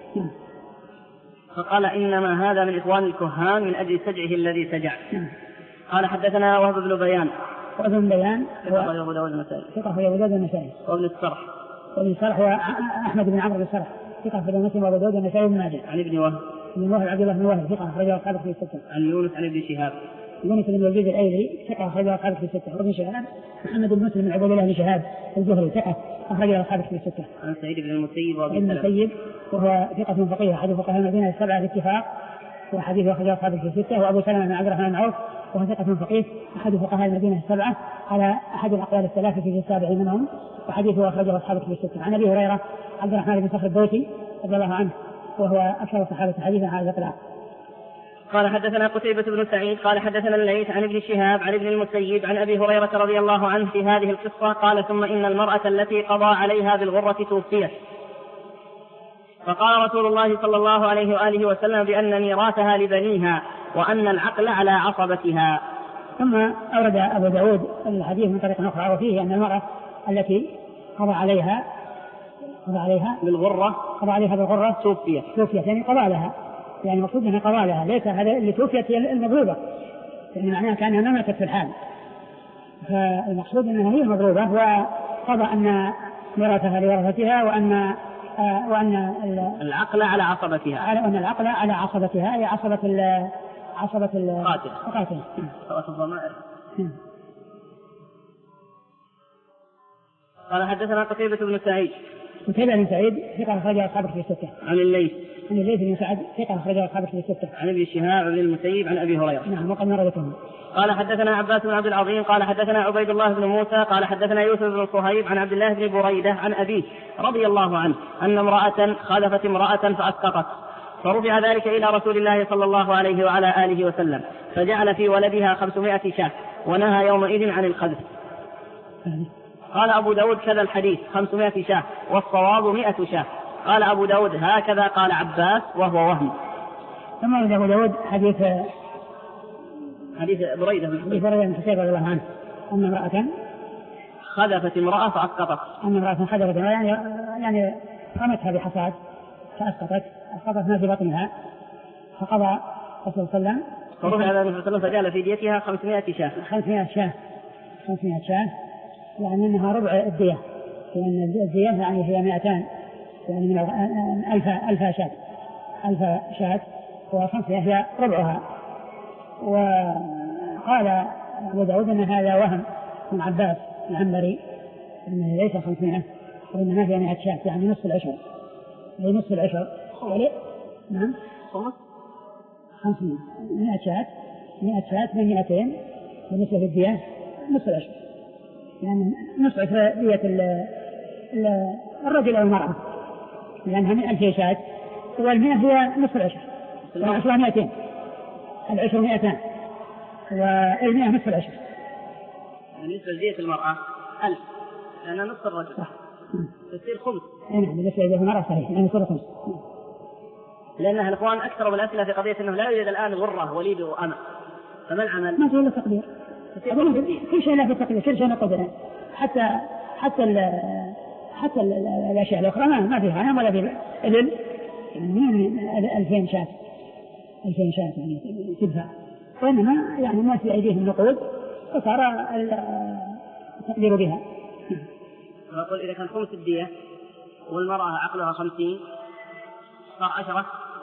[SPEAKER 1] فقال إنما هذا من إخوان الكهان من أجل سجعه الذي سجع. قال حدثنا وهب بن بيان.
[SPEAKER 2] وهب بن بيان
[SPEAKER 1] ثقة أبو داود النسائي.
[SPEAKER 2] ثقة أبو داود النسائي.
[SPEAKER 1] وابن الصرح.
[SPEAKER 2] وابن الصرح وأحمد بن عمرو بن الصرح ثقة في مسلم وأبو داود النسائي بن ماجه.
[SPEAKER 1] عن ابن وهب.
[SPEAKER 2] ابن وهب عبد الله بن وهب ثقة أخرجه أصحابه في الستة.
[SPEAKER 1] عن يونس عن ابن شهاب.
[SPEAKER 2] يونس بن يزيد الأيلي ثقة أخرج له أصحاب الكتب الستة. وابن شهاب محمد بن مسلم بن عبد الله بن شهاب الزهري ثقة أخرج له أصحاب الكتب الستة.
[SPEAKER 1] عن سعيد بن المسيب وأبي
[SPEAKER 2] سلمة. المسيب وهو ثقة فقيه أحد فقهاء المدينة السبعة باتفاق وحديثه أخرج له أصحاب الكتب الستة. وأبو سلمة بن عبد الرحمن بن عوف وهو ثقة فقيه أحد فقهاء المدينة السبعة على أحد الأقوال الثلاثة في السابع منهم وحديثه أخرجه أصحاب الكتب الستة. عن أبي هريرة عبد الرحمن بن صخر الدوسي رضي الله عنه وهو أكثر الصحابة حديثا على الإطلاق.
[SPEAKER 1] قال حدثنا قتيبة بن سعيد قال حدثنا الليث عن ابن شهاب عن ابن المسيب عن أبي هريرة رضي الله عنه في هذه القصة قال ثم إن المرأة التي قضى عليها بالغرة توفيت فقال رسول الله صلى الله عليه وآله وسلم بأن ميراثها لبنيها وأن العقل على عصبتها.
[SPEAKER 2] ثم أورد أبو داود الحديث من طريق أخرى وفيه أن المرأة التي قضى عليها قضى عليها
[SPEAKER 1] بالغرة
[SPEAKER 2] قضى عليها بالغرة
[SPEAKER 1] توفيت
[SPEAKER 2] توفيت يعني قضى لها يعني المقصود أنها قضى لها ليس هذا اللي توفيت هي المضروبة يعني معناها كأنها ما ماتت في الحال فالمقصود أنها هي المضروبة وقضى أن ميراثها لورثتها وأن آه وأن
[SPEAKER 1] العقل على عصبتها
[SPEAKER 2] على أن العقل على عصبتها أي عصبة ال عصبة
[SPEAKER 1] القاتل
[SPEAKER 2] القاتل
[SPEAKER 1] صوت الضمائر. قال حدثنا قتيبة بن سعيد
[SPEAKER 2] قتيبة بن سعيد ثقة أخرج أصحاب الكتب الستة.
[SPEAKER 1] عن الليث
[SPEAKER 2] عن الليث بن سعد ثقة أخرج أصحاب الكتب الستة.
[SPEAKER 1] عن ابن شهاب بن المسيب عن أبي هريرة.
[SPEAKER 2] نعم وقد مر ذكرهم.
[SPEAKER 1] قال حدثنا عباس بن عبد العظيم قال حدثنا عبيد الله بن موسى قال حدثنا يوسف بن صهيب عن عبد الله بن بريدة عن أبيه رضي الله عنه أن امرأة خلفت امرأة فأسقطت فرفع ذلك إلى رسول الله صلى الله عليه وعلى آله وسلم فجعل في ولدها خمسمائة شاة ونهى يومئذ عن الخذف. قال أبو داود كذا الحديث خمسمائة شاة والصواب مئة شاة. قال أبو داود هكذا قال عباس وهو وهم.
[SPEAKER 2] ثم أبو داود حديث
[SPEAKER 1] حديث بريدة
[SPEAKER 2] بن حسين رضي الله عنه أن امرأة
[SPEAKER 1] خذفت امرأة فأسقطت
[SPEAKER 2] أن امرأة خذفت يعني يعني رمتها بحصاد فأسقطت أسقطت ما في بطنها فقضى رسول الله صلى الله عليه وسلم
[SPEAKER 1] فرفع ذلك النبي صلى الله عليه وسلم فجعل في ديتها خمسمائة شاة
[SPEAKER 2] خمسمائة شاة خمسمائة شاة يعني أنها ربع الدية لأن الدية يعني هي مئتان يعني من ألف ألف شاة ألف شاة وخمسمائة هي ربعها. وقال أبو داود أن هذا وهم من عباس العنبري أنه ليس خمسمائة وإنما هي مئة شاة يعني نصف العشر أي نصف العشر نعم خمسمائة مئة شاة مئة شاة من مئتين بالنسبة للدية نصف العشر يعني نصف عشر دية الرجل أو المرأة لأنها من ألف شاة والمئة هي نصف العشر والعشرة مئتين العشر مئتان والمئة نصف العشر
[SPEAKER 1] بالنسبة لدية المرأة ألف لأنها نصف الرجل تصير خمس.
[SPEAKER 2] نعم بالنسبة لدية المرأة صحيح لأنها تصير خمس
[SPEAKER 1] لأنها الإخوان أكثر بالأسئلة في قضية أنه لا يوجد الآن غرة وليد وأمة فما العمل؟
[SPEAKER 2] ما في إلا تقدير كل شيء لا في التقدير كل شيء نقدر حتى حتى ال حتى ال الأشياء الأخرى ما ما فيها أنا ولا في إذن يعني ألفين شاة ألفين شاة يعني تدفع وإنما يعني الناس في أيديهم نقود فصار التقدير بها.
[SPEAKER 1] أقول إذا كان خمس الدية والمرأة عقلها خمسين صار عشرة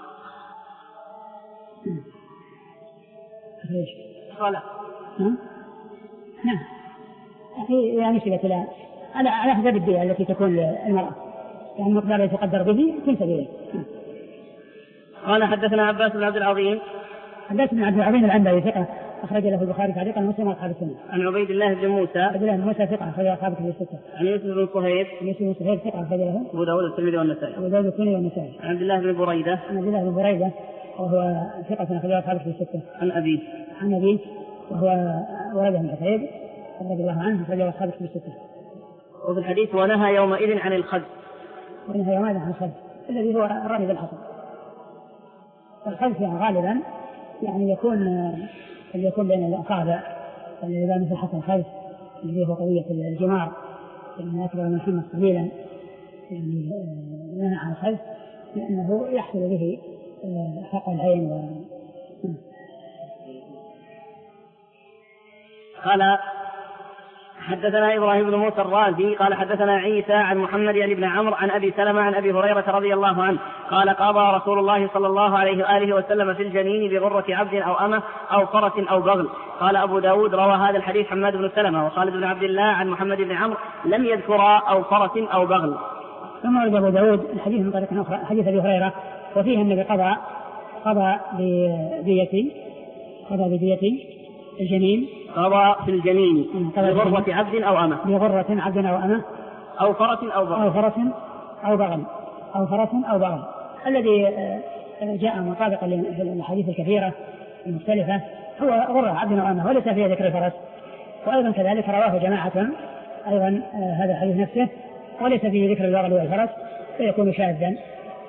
[SPEAKER 2] ليش؟
[SPEAKER 1] صلاة
[SPEAKER 2] نعم نعم يعني نسبة لا على على حسب الدية التي تكون للمرأة يعني المقدار الذي تقدر به تنسب إليه.
[SPEAKER 1] قال حدثنا عباس بن عبد العظيم
[SPEAKER 2] عباس بن عبد العظيم العنبري ثقة أخرج له البخاري تعليقا ومسلم وأصحاب السنة.
[SPEAKER 1] عن عبيد الله بن موسى
[SPEAKER 2] عبيد الله بن موسى ثقة أخرج أصحاب الكتب الستة.
[SPEAKER 1] عن يوسف بن صهيب
[SPEAKER 2] يوسف بن صهيب ثقة أخرج له
[SPEAKER 1] أبو داود الترمذي والنسائي
[SPEAKER 2] أبو داود الترمذي والنسائي.
[SPEAKER 1] عن عبد الله بن بريدة
[SPEAKER 2] عن عبد الله بن بريدة وهو ثقة أخرج أصحاب الكتب الستة.
[SPEAKER 1] عن أبيه
[SPEAKER 2] عن أبيه وهو ولد بن حسين رضي الله عنه أخرج أصحاب الكتب الستة.
[SPEAKER 1] وفي الحديث ونهى يومئذ عن الخذف
[SPEAKER 2] ونهى يومئذ عن الخذف الذي هو الرمي بالحصى. الخذف يعني غالبا يعني يكون اللي يكون بين الأصابع اللي بين مثل حصى الخذف اللي هو قضية الجمار يعني أكبر من حمص قليلا يعني نهى عن الخذف لأنه يحصل به حق العين و...
[SPEAKER 1] قال حدثنا إبراهيم بن موسى الرازي قال حدثنا عيسى عن محمد يعني بن عمرو عن أبي سلمة عن أبي هريرة رضي الله عنه قال قضى رسول الله صلى الله عليه وآله وسلم في الجنين بغرة عبد أو أمة أو فرس أو بغل. قال أبو داود روى هذا الحديث حماد بن سلمة وخالد بن عبد الله عن محمد بن عمرو لم يذكرا أو فرس أو بغل.
[SPEAKER 2] ثم ورد أبو داود الحديث من طريق أخرى حديث أبي هريرة وفيه النبي قضى قضى بدية قضى بدية الجنين
[SPEAKER 1] قضى في الجنين بغرة عبد أو أمة
[SPEAKER 2] بغرة عبد أو أمة
[SPEAKER 1] أو فرس أو بغل
[SPEAKER 2] أو فرس أو بغل أو فرس أو بغل الذي جاء مطابقا للحديث الكثيرة المختلفة هو غرة عبد أو أمة وليس فيه ذكر الفرس. وأيضا كذلك رواه جماعة أيضا هذا الحديث نفسه وليس فيه ذكر البغل والفرس فيكون شاذا.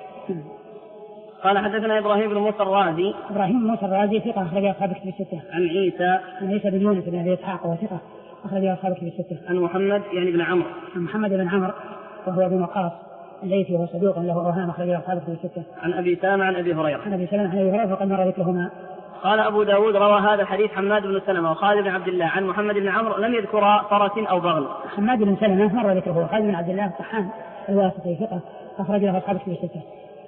[SPEAKER 1] قال حدثنا إبراهيم بن موسى الرازي
[SPEAKER 2] إبراهيم بن موسى الرازي ثقة أخرج أصحاب الكتب الستة.
[SPEAKER 1] عن عيسى
[SPEAKER 2] عن عيسى بن يونس بن أبي إسحاق وهو ثقة أخرج أصحاب الكتب الستة.
[SPEAKER 1] عن محمد يعني بن عمرو
[SPEAKER 2] عن محمد بن عمرو وهو بن وقاص الليثي وهو صدوق له أوهام أخرج أصحاب الكتب الستة.
[SPEAKER 1] عن أبي سلمة عن أبي هريرة
[SPEAKER 2] عن أبي سلمة عن أبي هريرة وقد مر ذكرهما.
[SPEAKER 1] قال أبو داود روى هذا الحديث حماد بن سلمة وخالد بن عبد الله عن محمد بن عمرو لم يذكر فرس أو بغل.
[SPEAKER 2] حماد بن سلمة مر ذكره وخالد بن عبد الله الطحان الواسطي ثقة أخرج له أصحاب الكتب الستة.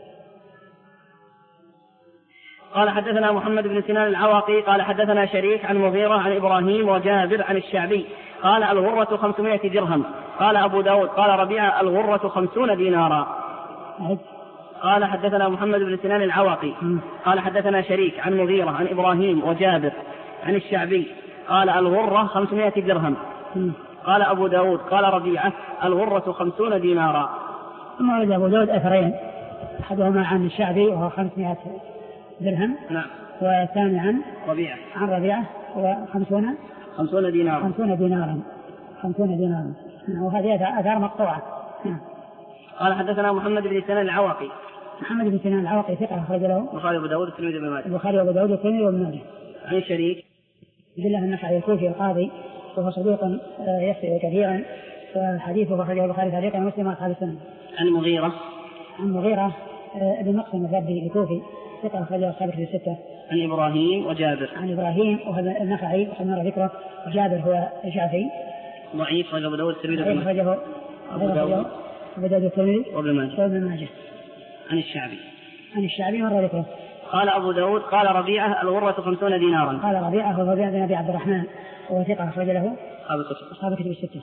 [SPEAKER 1] قال حدثنا محمد بن سنان العواقي قال حدثنا شريك عن مغيرة عن إبراهيم وجابر عن الشعبي قال الغرة خمسمائة درهم. قال أبو داود قال ربيعة الغرة خمسون دينارا. قال حدثنا محمد بن سنان العواقي قال حدثنا شريك عن مغيرة عن إبراهيم وجابر عن الشعبي قال الغرة خمسمائة درهم. قال أبو داود قال ربيعة الغرة خمسون دينارا.
[SPEAKER 2] ثم ورد أبو داود أثرين أحدهما عن الشعبي وهو خمسمائة درهم
[SPEAKER 1] نعم
[SPEAKER 2] والثاني عن
[SPEAKER 1] ربيعة
[SPEAKER 2] عن ربيعة وخمسون
[SPEAKER 1] خمسون دينارا
[SPEAKER 2] خمسون دينارا خمسون دينارا وهذه آثار مقطوعة.
[SPEAKER 1] قال حدثنا محمد بن سنان العواقي
[SPEAKER 2] محمد بن سنان العواقي ثقة أخرج له
[SPEAKER 1] البخاري وأبو داود والترمذي وابن ماجه
[SPEAKER 2] البخاري وأبو داود والترمذي وابن ماجه.
[SPEAKER 1] عن شريك
[SPEAKER 2] عبد الله النخعي الكوفي القاضي وهو صدوق يخطئ كثيرا وحديثه أخرجه البخاري تعليقا ومسلم وأصحاب السنن.
[SPEAKER 1] عن مغيرة
[SPEAKER 2] عن مغيرة بن مقسم الربي الكوفي ثقة أخرجه أصحاب الكتب الستة.
[SPEAKER 1] عن إبراهيم وجابر
[SPEAKER 2] عن إبراهيم وهو النخعي وقد مر ذكره وجابر هو الجعفي
[SPEAKER 1] ضعيف أخرجه أبو داود الترمذي
[SPEAKER 2] أخرجه أبو داود أبو داود الترمذي
[SPEAKER 1] وابن ماجه
[SPEAKER 2] وابن ماجه.
[SPEAKER 1] عن الشعبي
[SPEAKER 2] عن الشعبي مر ذكره.
[SPEAKER 1] قال أبو داود قال ربيعة الغرة خمسون دينارا.
[SPEAKER 2] قال ربيعة هو ربيعة بن أبي عبد الرحمن وهو ثقة أخرج له أصحاب الكتب الستة.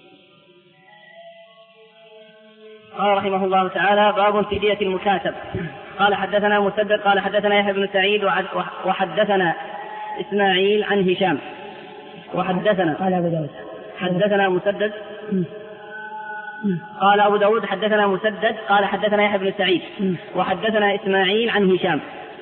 [SPEAKER 1] قال رحمه الله تعالى باب في دية المكاتب. قال حدثنا مسدد قال حدثنا يحيى بن سعيد وحدثنا إسماعيل عن هشام وحدثنا
[SPEAKER 2] قال أبو داود
[SPEAKER 1] حدثنا مسدد قال أبو داود حدثنا مسدد قال حدثنا يحيى بن سعيد وحدثنا إسماعيل عن هشام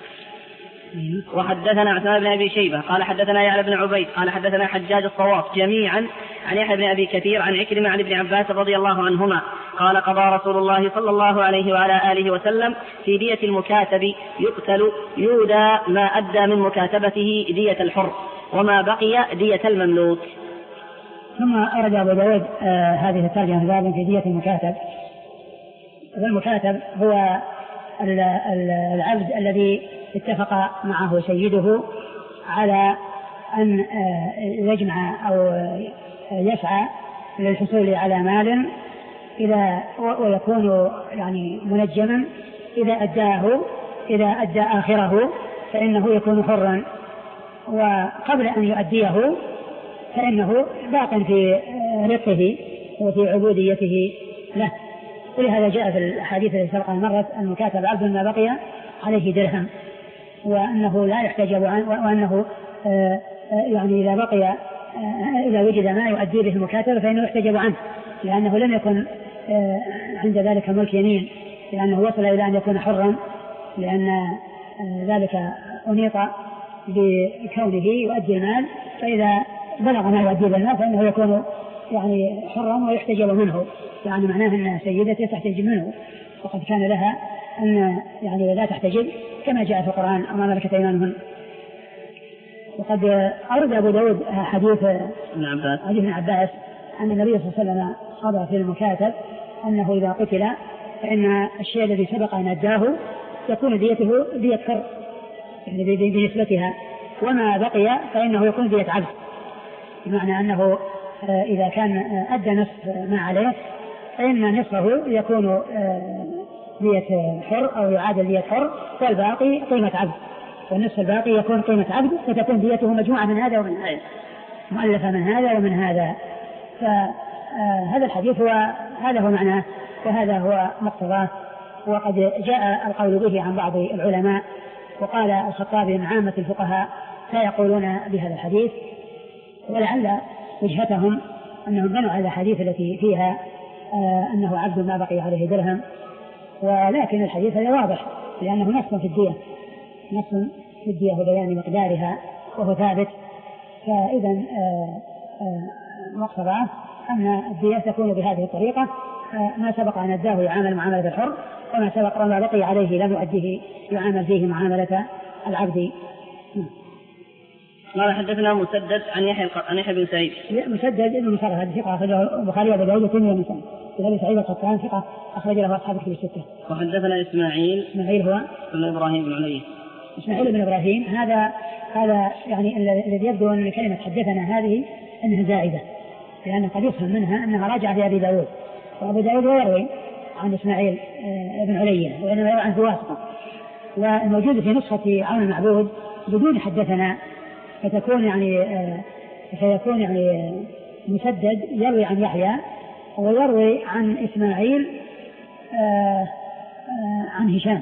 [SPEAKER 1] وحدثنا عثمان بن أبي شيبة قال حدثنا يعلى بن عبيد قال حدثنا حجاج الصواف جميعا عن يحيى بن أبي كثير عن عكرمة عن ابن عباس رضي الله عنهما قال قضى رسول الله صلى الله عليه وعلى آله وسلم في دية المكاتب يقتل يودى ما أدى من مكاتبته دية الحر وما بقي دية المملوك.
[SPEAKER 2] ثم أرد أبو داود آه هذه الترجمة باب في دية المكاتب. والمكاتب هو العبد الذي اتفق معه سيده على أن يجمع أو يسعى للحصول على مال إذا ويكون يعني منجما إذا أداه إذا أدى آخره فإنه يكون حرا وقبل أن يؤديه فإنه باق في رقه وفي عبوديته له. ولهذا جاء في الحديث الذي سبق مرت المكاتب عبد ما بقي عليه درهم وأنه لا يحتجب عنه وأنه يعني إذا بقي إذا وجد ما يؤدي به المكاتب فإنه يحتجب عنه لأنه لم يكن عند ذلك ملك يمين لأنه وصل إلى أن يكون حرا لأن ذلك أنيط بكونه يؤدي المال فإذا بلغ ما يؤدي بالمال فإنه يكون يعني حرا ويحتجب منه يعني معناه أن سيدته تحتجب منه وقد كان لها أن يعني لا تحتجب كما جاء في القرآن أما ملكت أيمانهن. وقد أورد أبو داود حديث ابن عباس أن النبي صلى الله عليه وسلم قضى في المكاتب أنه إذا قتل فإن الشيء الذي سبق أن أداه يكون ديته دية حر يعني بنسبتها وما بقي فإنه يكون دية عبد بمعنى أنه إذا كان أدى نصف ما عليه فإن نصفه يكون دية حر أو يعادل دية حر، والباقي قيمة عبد، والنصف الباقي يكون قيمة عبد، فتكون ديته مجموعة من هذا ومن هذا، مؤلفة من هذا ومن هذا. فهذا الحديث هو هذا هو معناه وهذا هو مقتضاه. وقد جاء القول به عن بعض العلماء، وقال الخطابي من عامة الفقهاء لا يقولون بهذا الحديث، ولعل وجهتهم أنهم بنوا على الحديث التي فيها آه أنه عبد ما بقي عليه درهم، ولكن الحديث هذا واضح لأنه نص في الدية، نص في الدية وبيان مقدارها وهو ثابت. فإذا آه آه مقتضاه أن الدية تكون بهذه الطريقة، آه ما سبق أن أداه يعامل معاملة الحر، وما سبق وما بقي عليه لم يؤديه يعامل فيه معاملة العبد.
[SPEAKER 1] قال حدثنا مسدد عن يحيى عن يحيى بن سعيد.
[SPEAKER 2] مسدد ابن مسرهد هذا ثقة أخرجه البخاري وأبو داود وترمذي ومسلم. وابن سعيد القطان ثقة أخرج له أصحاب الكتب الستة.
[SPEAKER 1] وحدثنا إسماعيل.
[SPEAKER 2] إسماعيل هو
[SPEAKER 1] بن إبراهيم بن علي.
[SPEAKER 2] إسماعيل بن إبراهيم هذا هذا يعني الذي يبدو أن كلمة حدثنا هذه أنها زائدة، لأن قد يفهم منها أنها راجعة في أبي داود، وأبو داود يروي عن إسماعيل بن علي وإنما يروي عنه واسطة، والموجود في نسخة عون المعبود بدون حدثنا، فتكون يعني آه فيكون يعني مسدد يروي عن يحيى ويروي عن إسماعيل آه آه عن هشام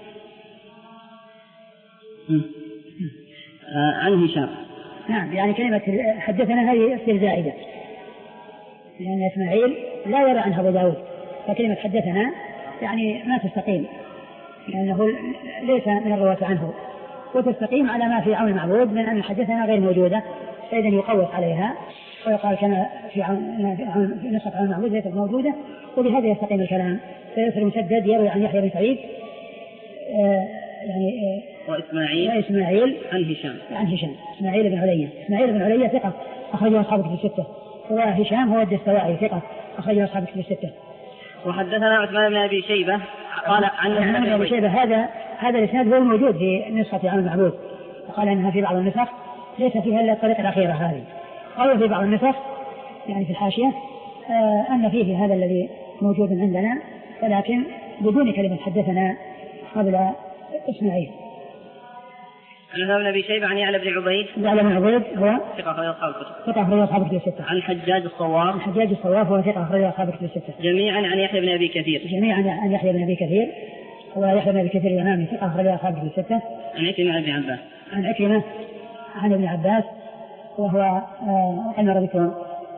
[SPEAKER 1] آه عن هشام.
[SPEAKER 2] نعم، يعني كلمة حدثنا هذه تصير زائدة، لأن إسماعيل لا يروي عنه أبو داود، فكلمة حدثنا يعني ما تستقيم، لأنه ليس من الرواة عنه، وتستقيم على ما في عون المعبود من أن حدثنا غير موجودة، فإذا يقوس عليها ويقال كما في نسخة عون المعبود ليست موجودة، وبهذا يستقيم الكلام. فيصير مسدد يروي عن يحيى بن سعيد آه يعني
[SPEAKER 1] آه وإسماعيل
[SPEAKER 2] وإسماعيل
[SPEAKER 1] عن هشام
[SPEAKER 2] عن هشام إسماعيل بن علي. إسماعيل بن علي ثقة أخرجه أصحاب الكتب الستة، وهشام هو الدستوائي ثقة أخرجه أصحاب الكتب الستة.
[SPEAKER 1] وحدثنا عثمان بن أبي شيبة قال عن
[SPEAKER 2] عثمان بن أبي شيبة هذا هذا الإسناد هو الموجود في نسخة عون المعبود، وقال أنها في بعض النسخ ليس فيها إلا الطريقة الأخيرة هذه، أو في بعض النسخ يعني في الحاشية آه أن فيه هذا الذي موجود عندنا، ولكن بدون كلمة حدثنا قبل إسماعيل.
[SPEAKER 1] عن ابن أبي شيبة عن يعلى بن عبيد.
[SPEAKER 2] يعلى بن عبيد هو
[SPEAKER 1] ثقة أخرج أصحاب الكتب.
[SPEAKER 2] ثقة أخرج أصحاب الكتب الستة.
[SPEAKER 1] عن حجاج الصواب.
[SPEAKER 2] عن حجاج الصواب هو ثقة أخرج أصحاب الكتب الستة.
[SPEAKER 1] جميعا عن يحيى بن أبي كثير.
[SPEAKER 2] جميعا عن يحيى بن أبي كثير، هو يحيى بن أبي كثير الإمامي ثقة أخرج أصحاب الكتب الستة.
[SPEAKER 1] عن عكرمة عن ابن عباس.
[SPEAKER 2] عن عكرمة عن ابن عباس وهو أمر بكم.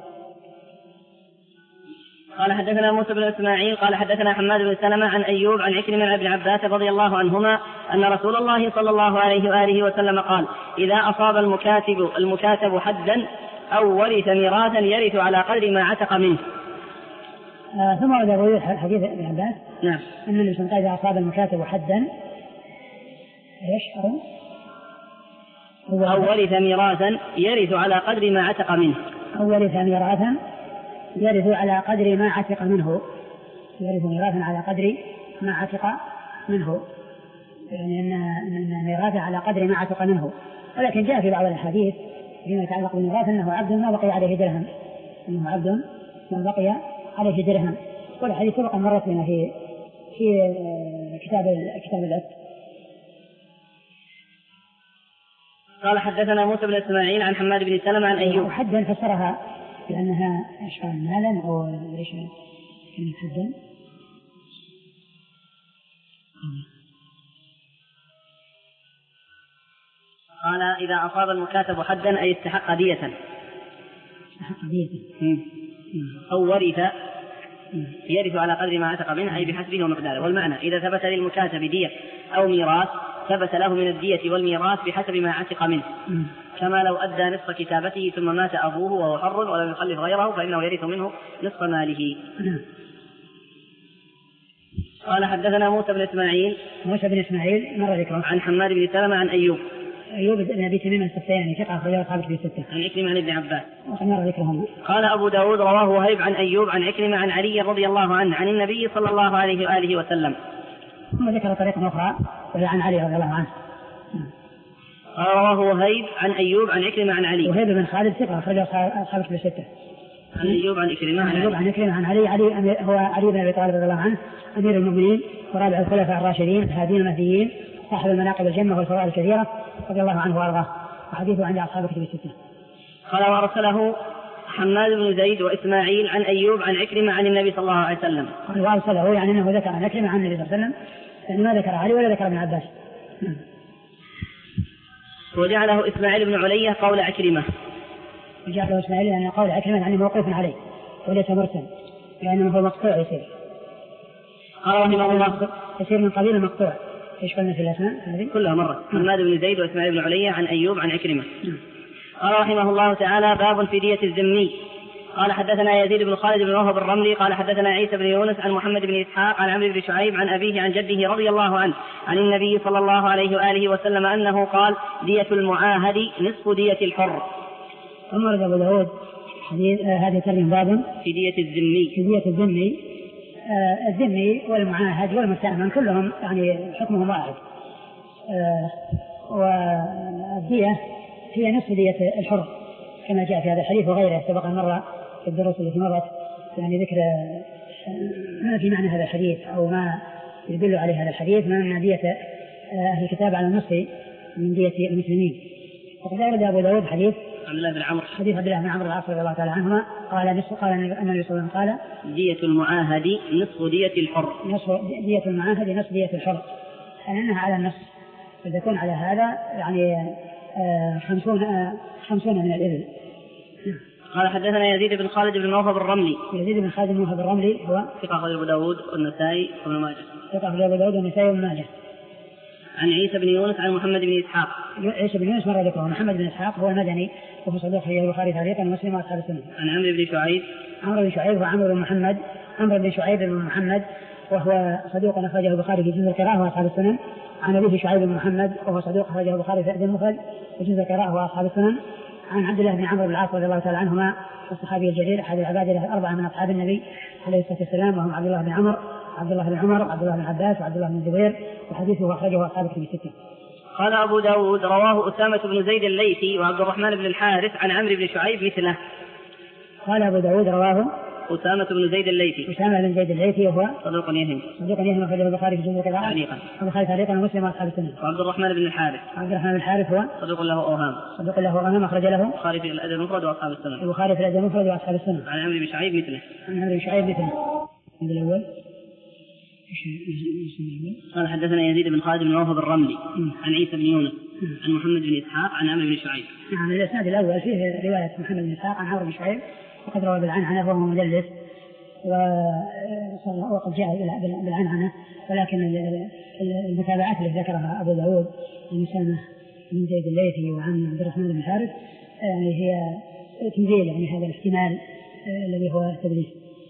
[SPEAKER 1] قال حدثنا موسى بن إسماعيل قال حدثنا حماد بن سلمة عن أيوب عن عكرمة عن ابن عباس رضي الله عنهما أن رسول الله صلى الله عليه وآله وسلم قال: إذا أصاب المكاتب المكاتب حدا أو ورث ميراثا يرث على قدر ما عتق منه.
[SPEAKER 2] آه ثم ورد أبو حديث ابن عباس.
[SPEAKER 1] نعم.
[SPEAKER 2] أن النبي صلى الله عليه وسلم إذا أصاب المكاتب حدا إيش أو
[SPEAKER 1] أو ورث ميراثا يرث على قدر ما عتق منه.
[SPEAKER 2] أو ورث ميراثا يرث على قدر ما عتق منه. يرث ميراثا على قدر ما عتق منه، يعني أن الميراث على قدر ما عتق منه. ولكن جاء في بعض الحديث فيما يتعلق بالميراث أنه عبد ما بقي عليه درهم، أنه عبد ما بقي عليه درهم. والحديث سبق مرت لنا في في كتاب كتاب العتق.
[SPEAKER 1] قال حدثنا موسى بن إسماعيل عن حماد بن سلمة عن أيوب.
[SPEAKER 2] حدا فسرها لأنها أشبه مالا أو ليش كلمة حدا.
[SPEAKER 1] قال: إذا أصاب المكاتب حدا أي استحق دية.
[SPEAKER 2] استحق دية.
[SPEAKER 1] أو ورث يرث على قدر ما عتق منه أي بحسبه ومقداره. والمعنى إذا ثبت للمكاتب دية أو ميراث ثبت له من الدية والميراث بحسب ما عتق منه، كما لو أدى نصف كتابته ثم مات أبوه وهو حر ولم يخلف غيره فإنه يرث منه نصف ماله. قال حدثنا موسى بن إسماعيل.
[SPEAKER 2] موسى بن إسماعيل مر ذكره.
[SPEAKER 1] عن حماد بن سلمة عن أيوب.
[SPEAKER 2] أيوب بن أبي تميم السختياني ثقة أخرجه أصحاب الكتب الستة.
[SPEAKER 1] عن عكرمة عن ابن عباس.
[SPEAKER 2] مر ذكرهم.
[SPEAKER 1] قال أبو داود رواه وهيب عن أيوب عن عكرمة عن علي رضي الله عنه عن النبي صلى الله عليه وآله وسلم.
[SPEAKER 2] ثم ذكر طريقة أخرى وهي عن علي رضي الله عنه.
[SPEAKER 1] قال رواه وهيب عن أيوب عن عكرمة عن علي.
[SPEAKER 2] وهيب بن خالد ثقة أخرجه أصحاب الكتب الستة.
[SPEAKER 1] عن أيوب عن إكرمة
[SPEAKER 2] عن أيوب عن إكرمة عن علي علي هو علي بن أبي طالب رضي الله عنه أمير المؤمنين ورابع الخلفاء الراشدين الهادين المهديين صاحب المناقب الجمة والفضائل الكثيرة رضي الله عنه وأرضاه، وحديثه عند أصحاب كتب الستة.
[SPEAKER 1] قال وأرسله حماد بن زيد وإسماعيل عن أيوب عن عكرمة عن النبي صلى الله عليه وسلم.
[SPEAKER 2] قال وأرسله يعني أنه ذكر عن عكرمة عن النبي صلى الله عليه وسلم، يعني ما ذكر علي ولا ذكر ابن عباس.
[SPEAKER 1] وجعله إسماعيل بن علية قول عكرمة.
[SPEAKER 2] وجعله إسماعيل يعني قول عكرمة يعني موقوف عليه وليس مرسل، لأنه هو مقطوع يصير.
[SPEAKER 1] قال رحمه الله
[SPEAKER 2] يصير من قبيل المقطوع. ايش قلنا في الأسماء؟
[SPEAKER 1] كلها مرة. حماد بن زيد وإسماعيل بن علية عن أيوب عن عكرمة. قال رحمه الله تعالى باب في دية الذمي. قال حدثنا يزيد بن خالد بن وهب الرملي قال حدثنا عيسى بن يونس عن محمد بن إسحاق عن عمرو بن شعيب عن أبيه عن جده رضي الله عنه عن النبي صلى الله عليه وآله وسلم أنه قال دية المعاهد نصف دية الحر.
[SPEAKER 2] ثم رد أبو داود هذه ترجم باب
[SPEAKER 1] في دية الذمي.
[SPEAKER 2] في دية الذمي. آه الذمي والمعاهد والمستأمن كلهم يعني حكمهم واحد. آه والدية هي نصف دية الحر كما جاء في هذا الحديث وغيره سبق مرة في الدروس التي مرت، يعني ذكر ما في معنى هذا الحديث أو ما يدل عليه هذا الحديث ما من دية أهل الكتاب على النصف من دية المسلمين. وقد أورد أبو داود حديث
[SPEAKER 1] عبد الله بن عمرو
[SPEAKER 2] حديث عبد الله بن عمرو العاص رضي الله تعالى عنهما قال نصف قال النبي صلى الله عليه وسلم قال
[SPEAKER 1] دية المعاهد نصف دية الحر.
[SPEAKER 2] نصف دية المعاهد نصف دية الحر، لأنها على النصف فتكون على هذا يعني آه خمسون آه خمسون من الإبل.
[SPEAKER 1] قال حدثنا يزيد بن خالد بن وهب الرملي.
[SPEAKER 2] يزيد بن خالد بن وهب الرملي هو
[SPEAKER 1] ثقة أخرجه أبو داود والنسائي وابن ماجه.
[SPEAKER 2] ثقة أخرجه أبو داود والنسائي وابن ماجه.
[SPEAKER 1] عن عيسى بن يونس عن محمد بن إسحاق.
[SPEAKER 2] عيسى بن يونس مرة ذكره. محمد بن إسحاق هو المدني وهو صدوق في البخاري تعليقا ومسلم وأصحاب السنة.
[SPEAKER 1] عن عمرو بن شعيب.
[SPEAKER 2] عمرو بن شعيب وعمرو بن محمد عمرو بن شعيب بن محمد وهو صدوق أخرجه البخاري في جزء القراءة وأصحاب السنن. عن أبيه شعيب بن محمد وهو صدوق أخرجه البخاري في المفرد وجزء القراءة وأصحاب السنن. عن عبد الله بن عمرو بن العاص رضي الله تعالى عنهما الصحابي الجليل أحد العباد الأربعة من أصحاب النبي عليه الصلاة والسلام وهم عبد الله بن عمرو عبد الله بن عمر وعبد الله بن عباس وعبد الله بن الزبير وحديثه أخرجه أصحاب الكتب الستة.
[SPEAKER 1] قال أبو داود رواه أسامة بن زيد الليثي وعبد الرحمن بن الحارث عن عمرو بن شعيب مثله.
[SPEAKER 2] قال أبو داود رواه
[SPEAKER 1] أسامة بن زيد الليثي.
[SPEAKER 2] أسامة بن زيد الليثي وهو
[SPEAKER 1] صدوق يهم.
[SPEAKER 2] صدوق يهم أخرجه البخاري في جزء القراءة
[SPEAKER 1] تعليقا.
[SPEAKER 2] البخاري تعليقا ومسلم وأصحاب السنة.
[SPEAKER 1] وعبد الرحمن بن الحارث.
[SPEAKER 2] عبد الرحمن بن الحارث هو
[SPEAKER 1] صدوق له أوهام.
[SPEAKER 2] صدوق له أوهام أخرج له
[SPEAKER 1] البخاري في الأدب المفرد وأصحاب السنة.
[SPEAKER 2] البخاري في الأدب المفرد وأصحاب السنة.
[SPEAKER 1] عن عمرو بن شعيب مثله.
[SPEAKER 2] عن عمرو بن شعيب مثله. الأول
[SPEAKER 1] قال حدثنا يزيد بن خالد بن وهب الرملي عن عيسى بن يونس عن محمد بن إسحاق عن عمرو بن شعيب.
[SPEAKER 2] نعم الإسناد الأول فيه رواية محمد بن إسحاق عن عمرو بن شعيب وقد روى بالعنعنة وهو مدلس وقد جاء بالعنعنة، ولكن المتابعات التي ذكرها أبو داود عن أسامة بن زيد الليثي وعن عبد الرحمن بن الحارث يعني هي تزيل يعني هذا الاحتمال الذي هو التدليس.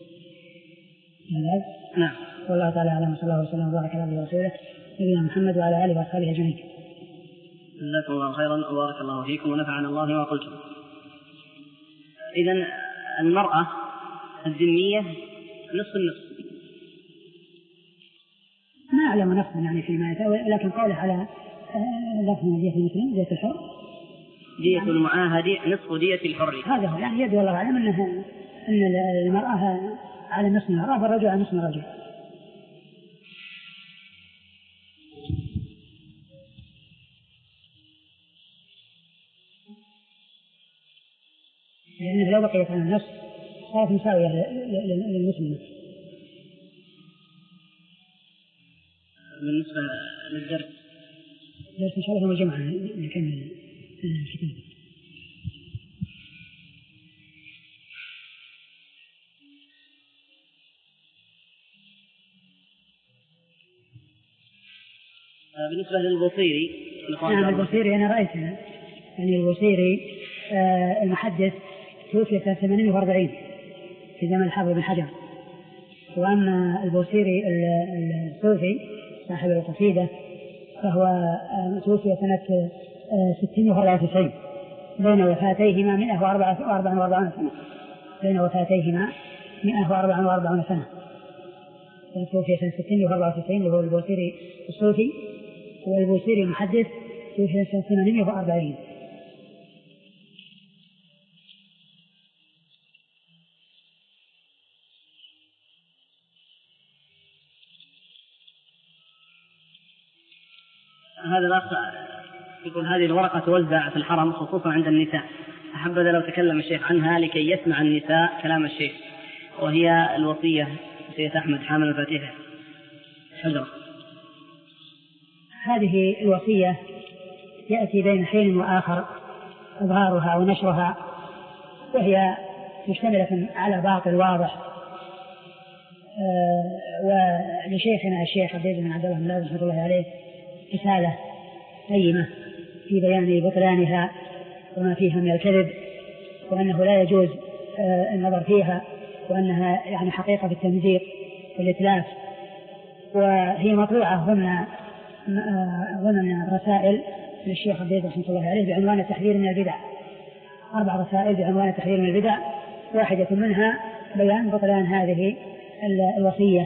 [SPEAKER 1] نعم.
[SPEAKER 2] والله تعالى أعلم صلى الله وسلم وبارك على عبده ورسوله نبينا محمد وعلى آله وأصحابه أجمعين.
[SPEAKER 1] جزاكم الله خيرا وبارك الله فيكم ونفعنا الله ما قلتم. إذن المرأة الذمية نصف النصف.
[SPEAKER 2] ما أعلم نصفا يعني فيما يتأوي، لكن قوله على لفظ دية المسلم دية الحر
[SPEAKER 1] دية المعاهد نصف دية الحر.
[SPEAKER 2] هذا هو يعني يدعو الله أعلم أنها أن المرأة على نصف المرأة والرجل على نصف الرجل. لأنه لو بقيت على النصف صارت مساوية للمسلمة.
[SPEAKER 1] بالنسبة للدرس
[SPEAKER 2] درس إن شاء الله يوم الجمعة نكمل الكتاب.
[SPEAKER 1] بالنسبة للبوصيري.
[SPEAKER 2] نعم البوصيري أنا رأيت يعني البوصيري آه المحدث توفي سنة ثمانين وأربعين في زمن الحافظ بن حجر، وأما البوصيري الصوفي صاحب القصيدة فهو آه توفي سنة آه ستين وأربعة وتسعين بين وفاتيهما مئة وأربعة وأربعون سنة بين وفاتيهما مئة وأربعة وأربعون سنة توفي سنة ستين وأربعة وتسعين اللي هو البوصيري الصوفي، والبوصيري المحدث توفي سنة ثمانين وأربعين.
[SPEAKER 1] هذا الأخ يقول هذه الورقة توزع في الحرم خصوصا عند النساء، أحبذ لو تكلم الشيخ عنها لكي يسمع النساء كلام الشيخ، وهي الوصية سيد أحمد حامل الفاتحة حجرة.
[SPEAKER 2] هذه الوصية يأتي بين حين وآخر إظهارها ونشرها، وهي مشتملة على باطل واضح. أه ولشيخنا الشيخ عبد بن عبد الله بن باز رحمة الله عليه رسالة قيمة في بيان بطلانها وما فيها من الكذب، وأنه لا يجوز أه النظر فيها، وأنها يعني حقيقة في التمزيق والإتلاف. وهي مطبوعة ضمن ضمن رسائل للشيخ عبد رحمة الله عليه بعنوان التحذير من البدع، أربع رسائل بعنوان التحذير من البدع، واحدة منها بيان بطلان هذه الوصية.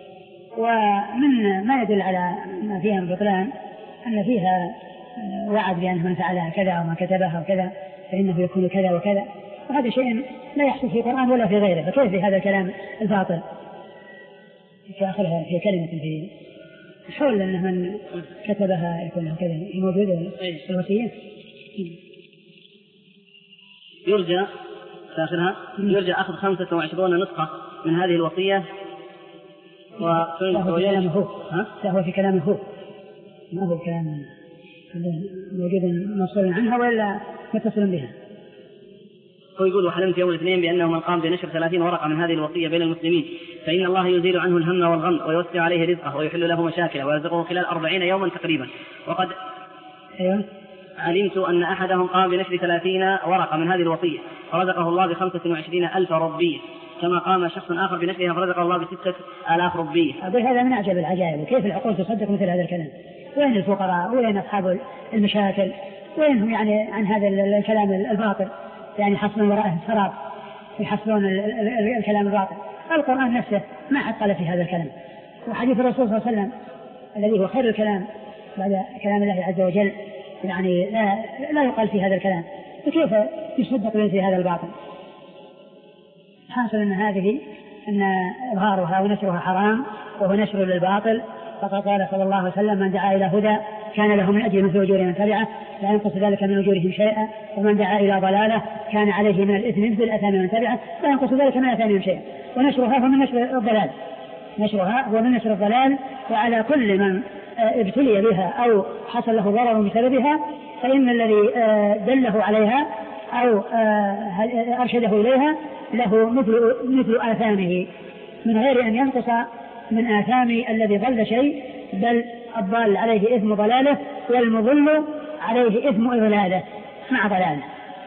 [SPEAKER 2] ومن ما يدل على ما فيها من بطلان أن فيها وعد بأن من فعل كذا وما كتبها وكذا فإنه يكون كذا وكذا، وهذا شيء لا يحصل في القرآن ولا في غيره، فكيف في هذا الكلام الباطل في آخرها في كلمة في حول أن من كتبها يكون كذا موجودة في الوصية.
[SPEAKER 1] يرجى في آخرها يرجى أخذ خمسة وعشرون نسخة من هذه الوصية.
[SPEAKER 2] وهو في كلامه هو هو في كلامه هو ما هو كلام موجود مفصول عنها ولا متصل بها.
[SPEAKER 1] هو يقول وحلمت يوم الاثنين بأنه من قام بنشر ثلاثين ورقة من هذه الوصية بين المسلمين فإن الله يزيل عنه الهم والغم ويوسع عليه رزقه ويحل له مشاكله ويرزقه خلال أربعين يوما تقريبا. وقد
[SPEAKER 2] أيوة.
[SPEAKER 1] علمت أن أحدهم قام بنشر ثلاثين ورقة من هذه الوصية فرزقه الله بخمسة وعشرين ألف ربية، كما قام شخص آخر بنشرها فرزقه الله بستة آلاف ربية.
[SPEAKER 2] هذا من أعجب العجائب، كيف العقول تصدق مثل هذا الكلام؟ وين الفقراء وين أصحاب المشاكل وينهم يعني عن هذا الكلام الباطل، يعني يحصلون وراءه السراب يحصلون الكلام الباطل. القرآن نفسه ما عقل في هذا الكلام، وحديث الرسول صلى الله عليه وسلم الذي هو خير الكلام بعد كلام الله عز وجل يعني لا, لا يقال في هذا الكلام، فكيف يصدق في هذا الباطل؟ حاصل أن هذه أن إظهارها ونشرها حرام وهو نشر للباطل، فقد قال صلى الله عليه وسلم من دعا إلى هدى كان له من أجر مثل أجور من تبعه لا ينقص ذلك من أجورهم شيئا، ومن دعا إلى ضلالة كان عليه من الإثم مثل أثام من تبعه لا ينقص ذلك من أثامهم شيئا. ونشرها هو من نشر الضلال نشرها هو من نشر الضلال وعلى كل من ابتلي بها أو حصل له ضرر بسببها فإن الذي دله عليها أو أرشده إليها له مثل, مثل آثامه من غير أن ينقص من آثام الذي ضل شيء، بل الضال عليه إثم ضلاله والمضل عليه إثم إضلاله مع ضلاله.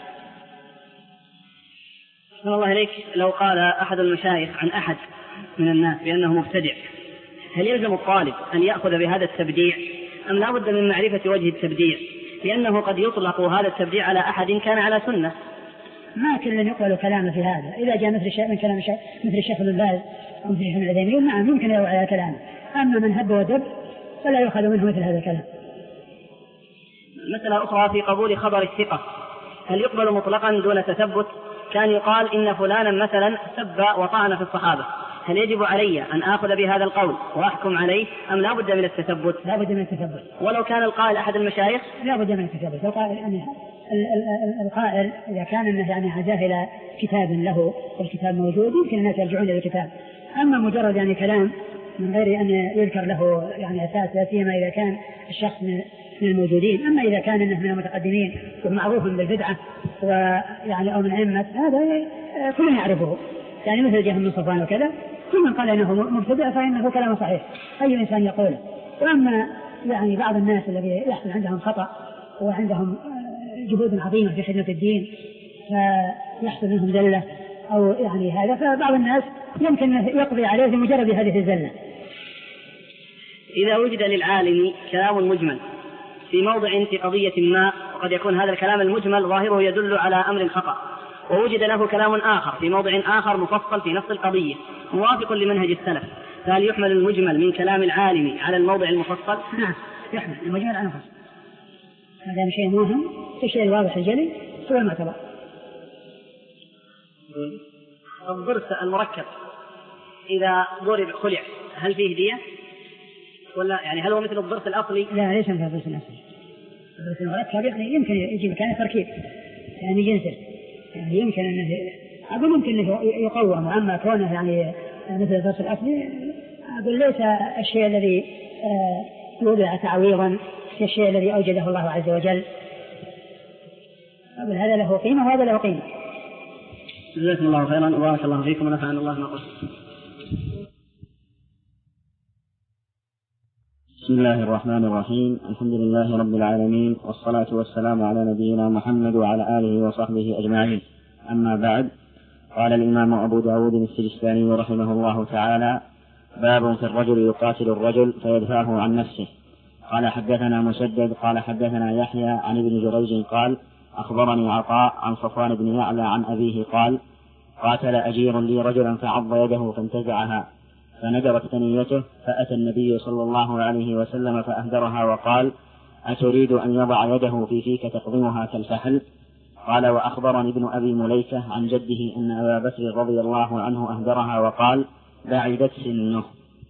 [SPEAKER 1] صلى الله عليك، لو قال أحد المشايخ عن أحد من الناس بأنه مبتدع هل يلزم الطالب أن يأخذ بهذا التبديع أم لا بد من معرفة وجه التبديع؟ لأنه قد يطلق هذا التبديع على أحد كان على سنة.
[SPEAKER 2] ما كل يقبل كلامه في هذا، إذا جاء مثل الشيخ من كلام الشيخ مثل الشيخ ابن باز أو مثل الشيخ ابن عثيمين نعم يمكن يروع على كلامه، أما من هب ودب فلا يؤخذ منه مثل هذا الكلام.
[SPEAKER 1] مسألة أخرى في قبول خبر الثقة، هل يقبل مطلقا دون تثبت؟ كان يقال إن فلانا مثلا سب وطعن في الصحابة، هل يجب علي أن آخذ بهذا القول وأحكم عليه أم لا بد من التثبت؟
[SPEAKER 2] لا بد من التثبت.
[SPEAKER 1] ولو كان القائل أحد المشايخ
[SPEAKER 2] لا بد من التثبت. القائل يعني القائل إذا كان أنه يعني حاجة إلى كتاب له والكتاب موجود يمكن الناس يرجعون إلى الكتاب، أما مجرد يعني كلام من غير أن يذكر له يعني أساس لا سيما إذا كان الشخص من الموجودين، أما إذا كان أنه من المتقدمين ومعروف بالبدعة ويعني أو من أئمة هذا كلنا يعرفه، يعني مثل جهم من صفوان وكذا كل من قال أنه مبتدع فإنه كلام صحيح أي إنسان يقوله. وأما يعني بعض الناس الذي يحصل عندهم خطأ وعندهم جهود عظيمة في خدمة الدين فيحصل منهم زلة أو يعني هذا، فبعض الناس يمكن يقضي عليه بمجرد هذه الزلة.
[SPEAKER 1] إذا وجد للعالم كلام مجمل في موضع في قضية ما وقد يكون هذا الكلام المجمل ظاهره يدل على أمر خطأ، ووجد له كلام آخر في موضع آخر مفصل في نفس القضية موافق لمنهج السلف، فهل يحمل المجمل من كلام العالم على الموضع المفصل؟
[SPEAKER 2] نعم يحمل المجمل على المفصل، هذا شيء مهم. الشيء الواضح الجلي هو المعتبر.
[SPEAKER 1] الضرس المركب إذا ضرب خلع هل فيه دية؟ ولا يعني هل هو مثل الضرس الأصلي؟
[SPEAKER 2] لا ليس مثل الضرس الأصلي. الضرس المركب يعني يمكن يجي مكان تركيب يعني جنسه يعني يمكن أنه أقول ممكن أنه يقوم. أما كونه يعني مثل الضرس الأصلي أقول ليس الشيء الذي يوضع تعويضا كالشيء الذي أوجده الله عز وجل. أقول هذا له قيمة وهذا له قيمة.
[SPEAKER 1] جزاكم الله خيرا وبارك الله فيكم ونفعنا الله ما قلت.
[SPEAKER 3] بسم الله الرحمن الرحيم. الحمد لله رب العالمين والصلاة والسلام على نبينا محمد وعلى آله وصحبه أجمعين. أما بعد، قال الإمام أبو داود السجستاني رحمه الله تعالى: باب في الرجل يقاتل الرجل فيدفعه عن نفسه. قال حدثنا مسدد قال حدثنا يحيى عن ابن جريج قال أخبرني عطاء عن صفوان بن يعلى عن أبيه قال: قاتل أجير لي رجلا فعض يده فانتزعها فندرت ثنيته فأتى النبي صلى الله عليه وسلم فأهدرها وقال: أتريد أن يضع يده في فيك تقضمها كالفحل؟ قال: وأخبرني ابن أبي مليكة عن جده أن أبا بكر رضي الله عنه أهدرها وقال: بعدت سنه.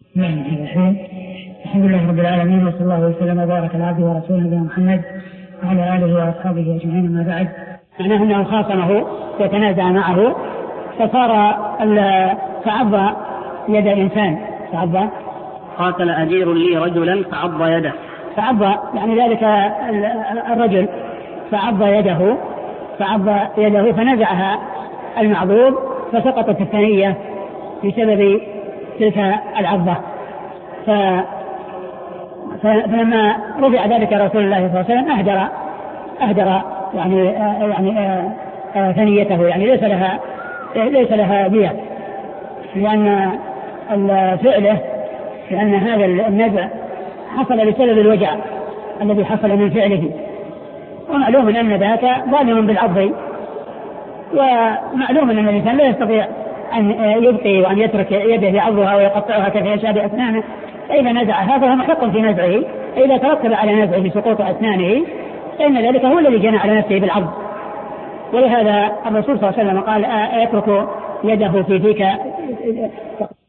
[SPEAKER 2] الحمد لله رب العالمين وصلى الله وسلم وبارك على عبده ورسوله نبينا محمد وعلى آله وأصحابه أجمعين. أما بعد، معناه أنه خاصمه وتنازع معه فصار فعض يد الإنسان. فعض
[SPEAKER 1] قاتل أجير لي رجلا فعض يده
[SPEAKER 2] فعض يعني ذلك الرجل فعض يده فعض يده فنزعها المعضوب فسقطت الثنية بسبب تلك العضة. ف... فلما رفع ذلك رسول الله صلى الله عليه وسلم أهدر أهدر يعني يعني ثنيته يعني ليس لها ليس لها بيع، لأن فعله لأن هذا النزع حصل بسبب الوجع الذي حصل من فعله، ومعلوم أن ذاك ظالم بالعض، ومعلوم أن الإنسان لا يستطيع أن يبقي وأن يترك يده يعضها ويقطعها كيف يشاء بأسنانه، فإذا نزعها فهو محق في نزعه، إذا ترتب على نزعه سقوط أسنانه فإن ذلك هو الذي جنى على نفسه بالعض. ولهذا الرسول صلى الله عليه وسلم قال: أترك يده في فيك